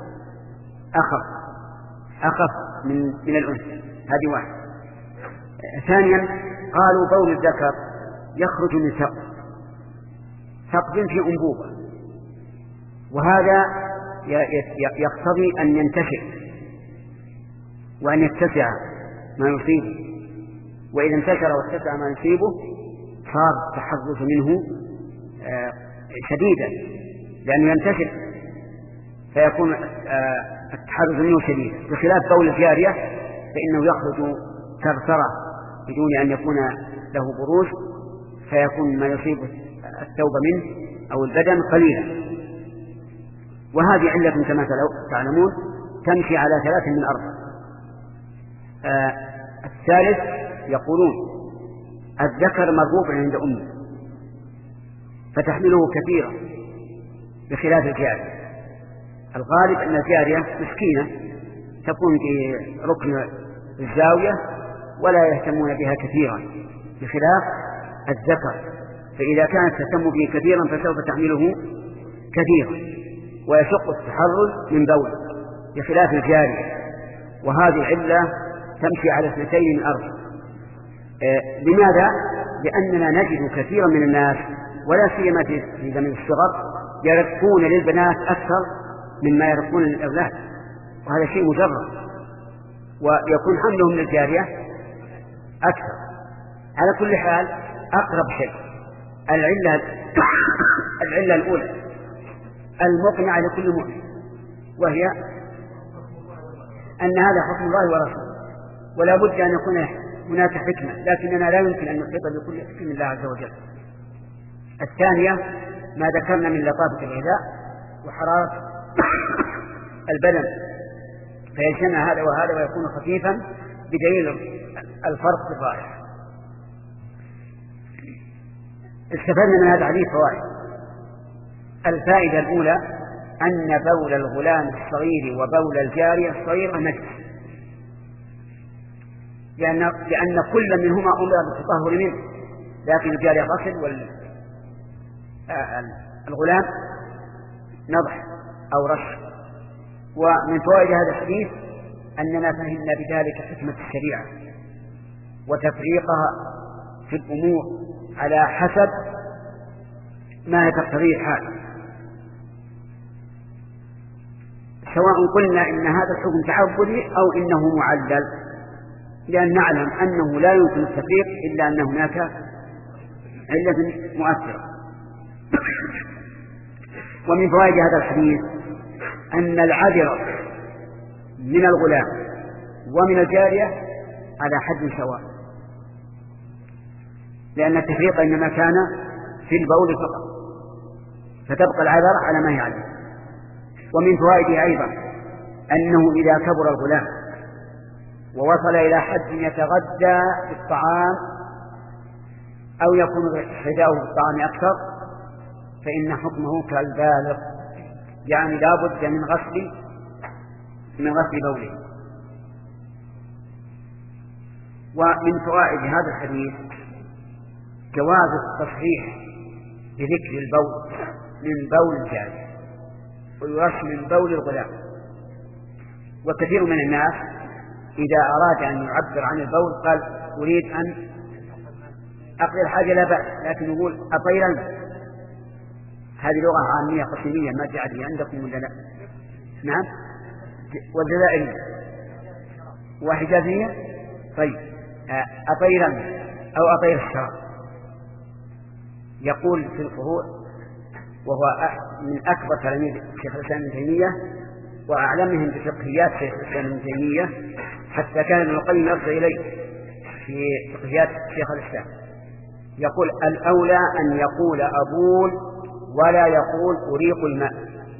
أخف أخف من من الأنثى. هذه واحد. ثانيا قالوا بول الذكر يخرج من ثقب ثقب في أنبوبة، وهذا يقتضي أن ينتشر وأن يتسع ما يصيبه، وإذا انتشر واتسع ما يصيبه صار التحرز منه شديدا، لأنه ينتشر فيكون التحرز منه شديدا، بخلاف بول الجارية فإنه يخرج ثرثرة بدون أن يكون له بروز، فيكون ما يصيب الثوب منه أو البدن قليلا. وهذه علة كما تعلمون تمشي على ثلاث من أربع. آه الثالث يقولون الذكر مرغوب عند أمه فتحمله كثيرا بخلاف الجارية. الغالب أن الجارية مسكينة تكون في ركن الزاوية ولا يهتمون بها كثيرا بخلاف الذكر، فإذا كانت تهتم به كثيرا فسوف تحمله كثيرا ويشق التحرز من بول بخلاف الجارية. وهذه علة تمشي على اثنتين من أربع. آه لماذا؟ لأننا نجد كثيرا من الناس ولا سيما في زمن الصغر يرقون للبنات أكثر مما يرقون للأولاد، وهذا شيء مجرد، ويكون حملهم للجارية أكثر. على كل حال أقرب شيء العلة العلة الأولى المقنعة لكل مؤمن، وهي أن هذا حكم الله ورسوله ولا بد أن يكون هناك حكمة، لكننا لا يمكن أن نحيط بكل حكم الله عز وجل. الثانية ما ذكرنا من لطافة الغذاء وحرارة البدن فيجتمع هذا وهذا ويكون خفيفا بدليل الفرق في الرائحة. استفدنا من هذا الحديث فوائد. الفائدة الأولى أن بول الغلام الصغير وبول الجارية الصغيرة نجس، لأن, لأن كل منهما أمر بالتطهر منه، لكن الجارية غسل والغلام نضح أو رش. ومن فوائد هذا الحديث أننا فهمنا بذلك حكمة الشريعة وتفريقها في الأمور على حسب ما تقتضيه الحال، سواء قلنا إن هذا الحكم تعبدي أو إنه معلل، لأن نعلم أنه لا يمكن التفريق إلا أن هناك علة مؤثرة. ومن فوائد هذا الحديث أن العذر من الغلام ومن الجارية على حد سواء، لأن التفريق إنما كان في البول فقط، فتبقى العذر على ما هي عليه. ومن فوائده أيضا أنه إذا كبر الغلام ووصل إلى حد يتغذى بالطعام أو يكون غذاؤه بالطعام أكثر فإن حكمه كالبالغ، يعني لا بد من غسل من غسل بوله. ومن فوائد هذا الحديث جواز التصحيح بذكر البول من بول الجارية ويرش من بول الغلام. وكثير من الناس إذا أراد أن يعبر عن البول قال أريد أن أقضي الحاجة لا بأس، لكن يقول أطيرا. هذه لغة عامية قصيمية ما جاءت عندكم ولا لا؟ نعم. والجزائرية وحجازية. طيب أطيرا أو أطير الشراب. يقول في الفروع وهو من أكبر تلاميذ شيخ الإسلام ابن تيمية وأعلمهم بفقهيات شيخ الإسلام ابن تيمية، حتى كان ابن القيم يرجع إليه في فقهيات شيخ الإسلام. يقول الأولى أن يقول أبول ولا يقول أريق الماء،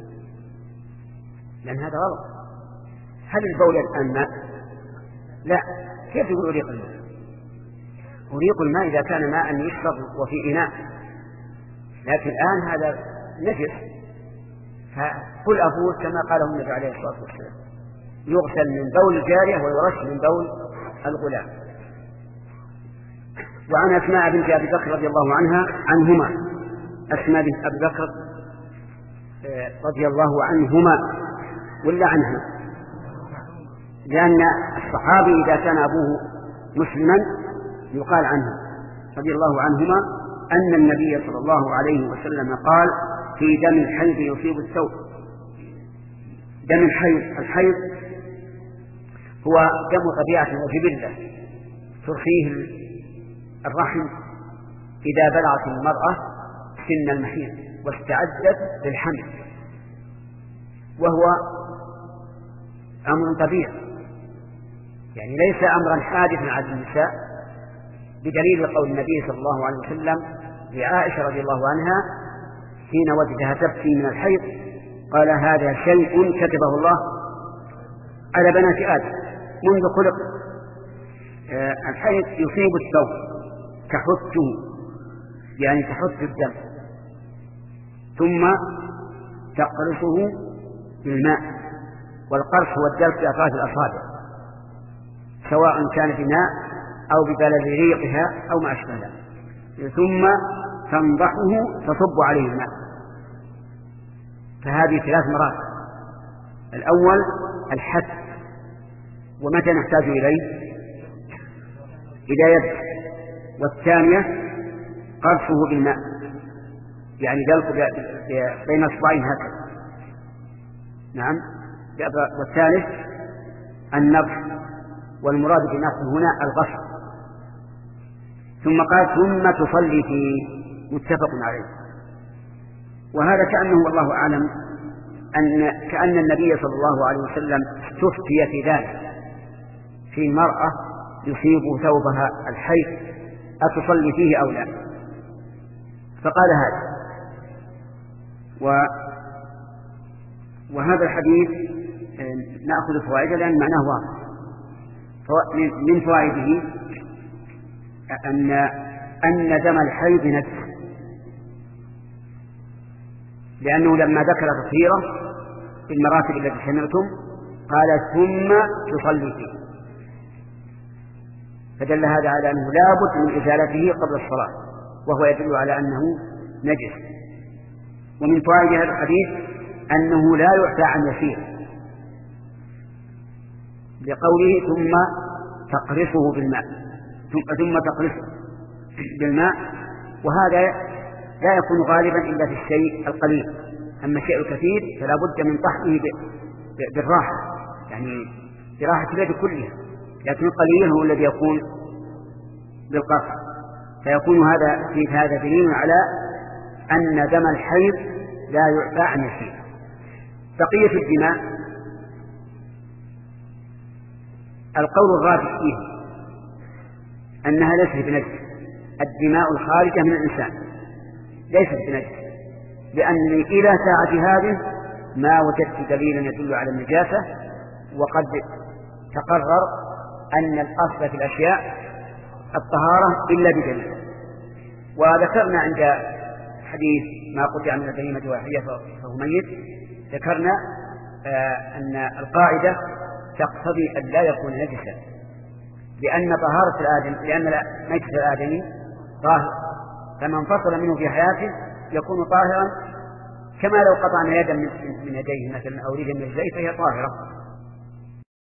لأن هذا غلط. هل البول الآن ماء؟ لا، كيف يقول أريق الماء؟ أريق الماء إذا كان ماء يشرب وفي إناء، لكن الآن هذا نجس، فقل أبول كما قاله النبي عليه الصلاة والسلام، يغسل من بول الجارية ويرش من بول الغلام. وعن أسماء بنت أبي بكر رضي الله عنها عنهما أسماء بنت أبي بكر رضي الله عنهما ولا عنها، لأن الصحابي إذا كان أبوه مسلما يقال عنه رضي الله عنهما أن النبي صلى الله عليه وسلم قال في دم الحيض يصيب الثوب. دم الحيض، الحيض هو دم طبيعة وجبلة ترخيه الرحم إذا بلغت المرأة سن المحيض واستعدت للحمل، وهو أمر طبيعي، يعني ليس أمرا حادثا على النساء، بدليل قول النبي صلى الله عليه وسلم لعائشة رضي الله عنها حين وجدها تبكي من الحيض قال هذا شيء كتبه الله على بنات آدم منذ خلق. آه الحيض يصيب الثوب تحته، يعني تحت الدم، ثم تقرصه بالماء، والقرص هو الدلك في أطراف الأصابع سواء كان بماء أو ببلد ريقها أو ما أشبه ذلك، ثم تنضحه تصب عليه الماء. فهذه ثلاث مرات: الأول الحث، ومتى نحتاج إليه؟ إذا يبس. والثانية قرصه بالماء، يعني دلق بين أصبعين هكذا. نعم. والثالث النضح، والمراد بالنضح هنا الغسل. ثم قال ثم تصلي فيه، متفق عليه. وهذا كأنه والله أعلم أن كأن النبي صلى الله عليه وسلم استفتي في ذلك في المرأة يصيب ثوبها الحيض أتصلي فيه أو لا، فقال هذا. و وهذا الحديث نأخذ فوائده لأن معناه واضح. من فوائده أن أن دم الحيض نجس، لأنه لما ذكر تطهيره بالمراتب التي سمعتم قال ثم تصلي فيه، فدل هذا على أنه لا بد من إزالته قبل الصلاة، وهو يدل على أنه نجس. ومن فوائد هذا الحديث أنه لا يعفى عن يسير، لقوله ثم تقرصه بالماء ثم تقرصه بالماء، وهذا لا يكون غالبا إلا في الشيء القليل، أما الشيء الكثير فلا بد من طحنه بالراحة، يعني براحة اليد كلها، لكن القليل هو الذي يكون بالقطع، فيكون هذا في هذا دليل على أن دم الحيض لا يعفى عن يسير. بقية الدماء القول الراجح فيه أنها ليست بنجس، الدماء الخارجة من الإنسان ليست بنجس، لأني إلى ساعة هذه ما وجدت دليلا يدل على النجاسة، وقد تقرر أن الأصل في الأشياء الطهارة إلا بدليل. وذكرنا عند حديث ما قطع من البهيمة وحية فهو ميت، ذكرنا آه أن القاعدة تقتضي أن لا يكون نجسا، لأن طهارة الآدم لأن ميت الآدمي طاهر، فمن انفصل منه في حياته يكون طاهرا، كما لو قطعنا يدا من يديه مثلا أو رجلا من رجليه فهي طاهرة.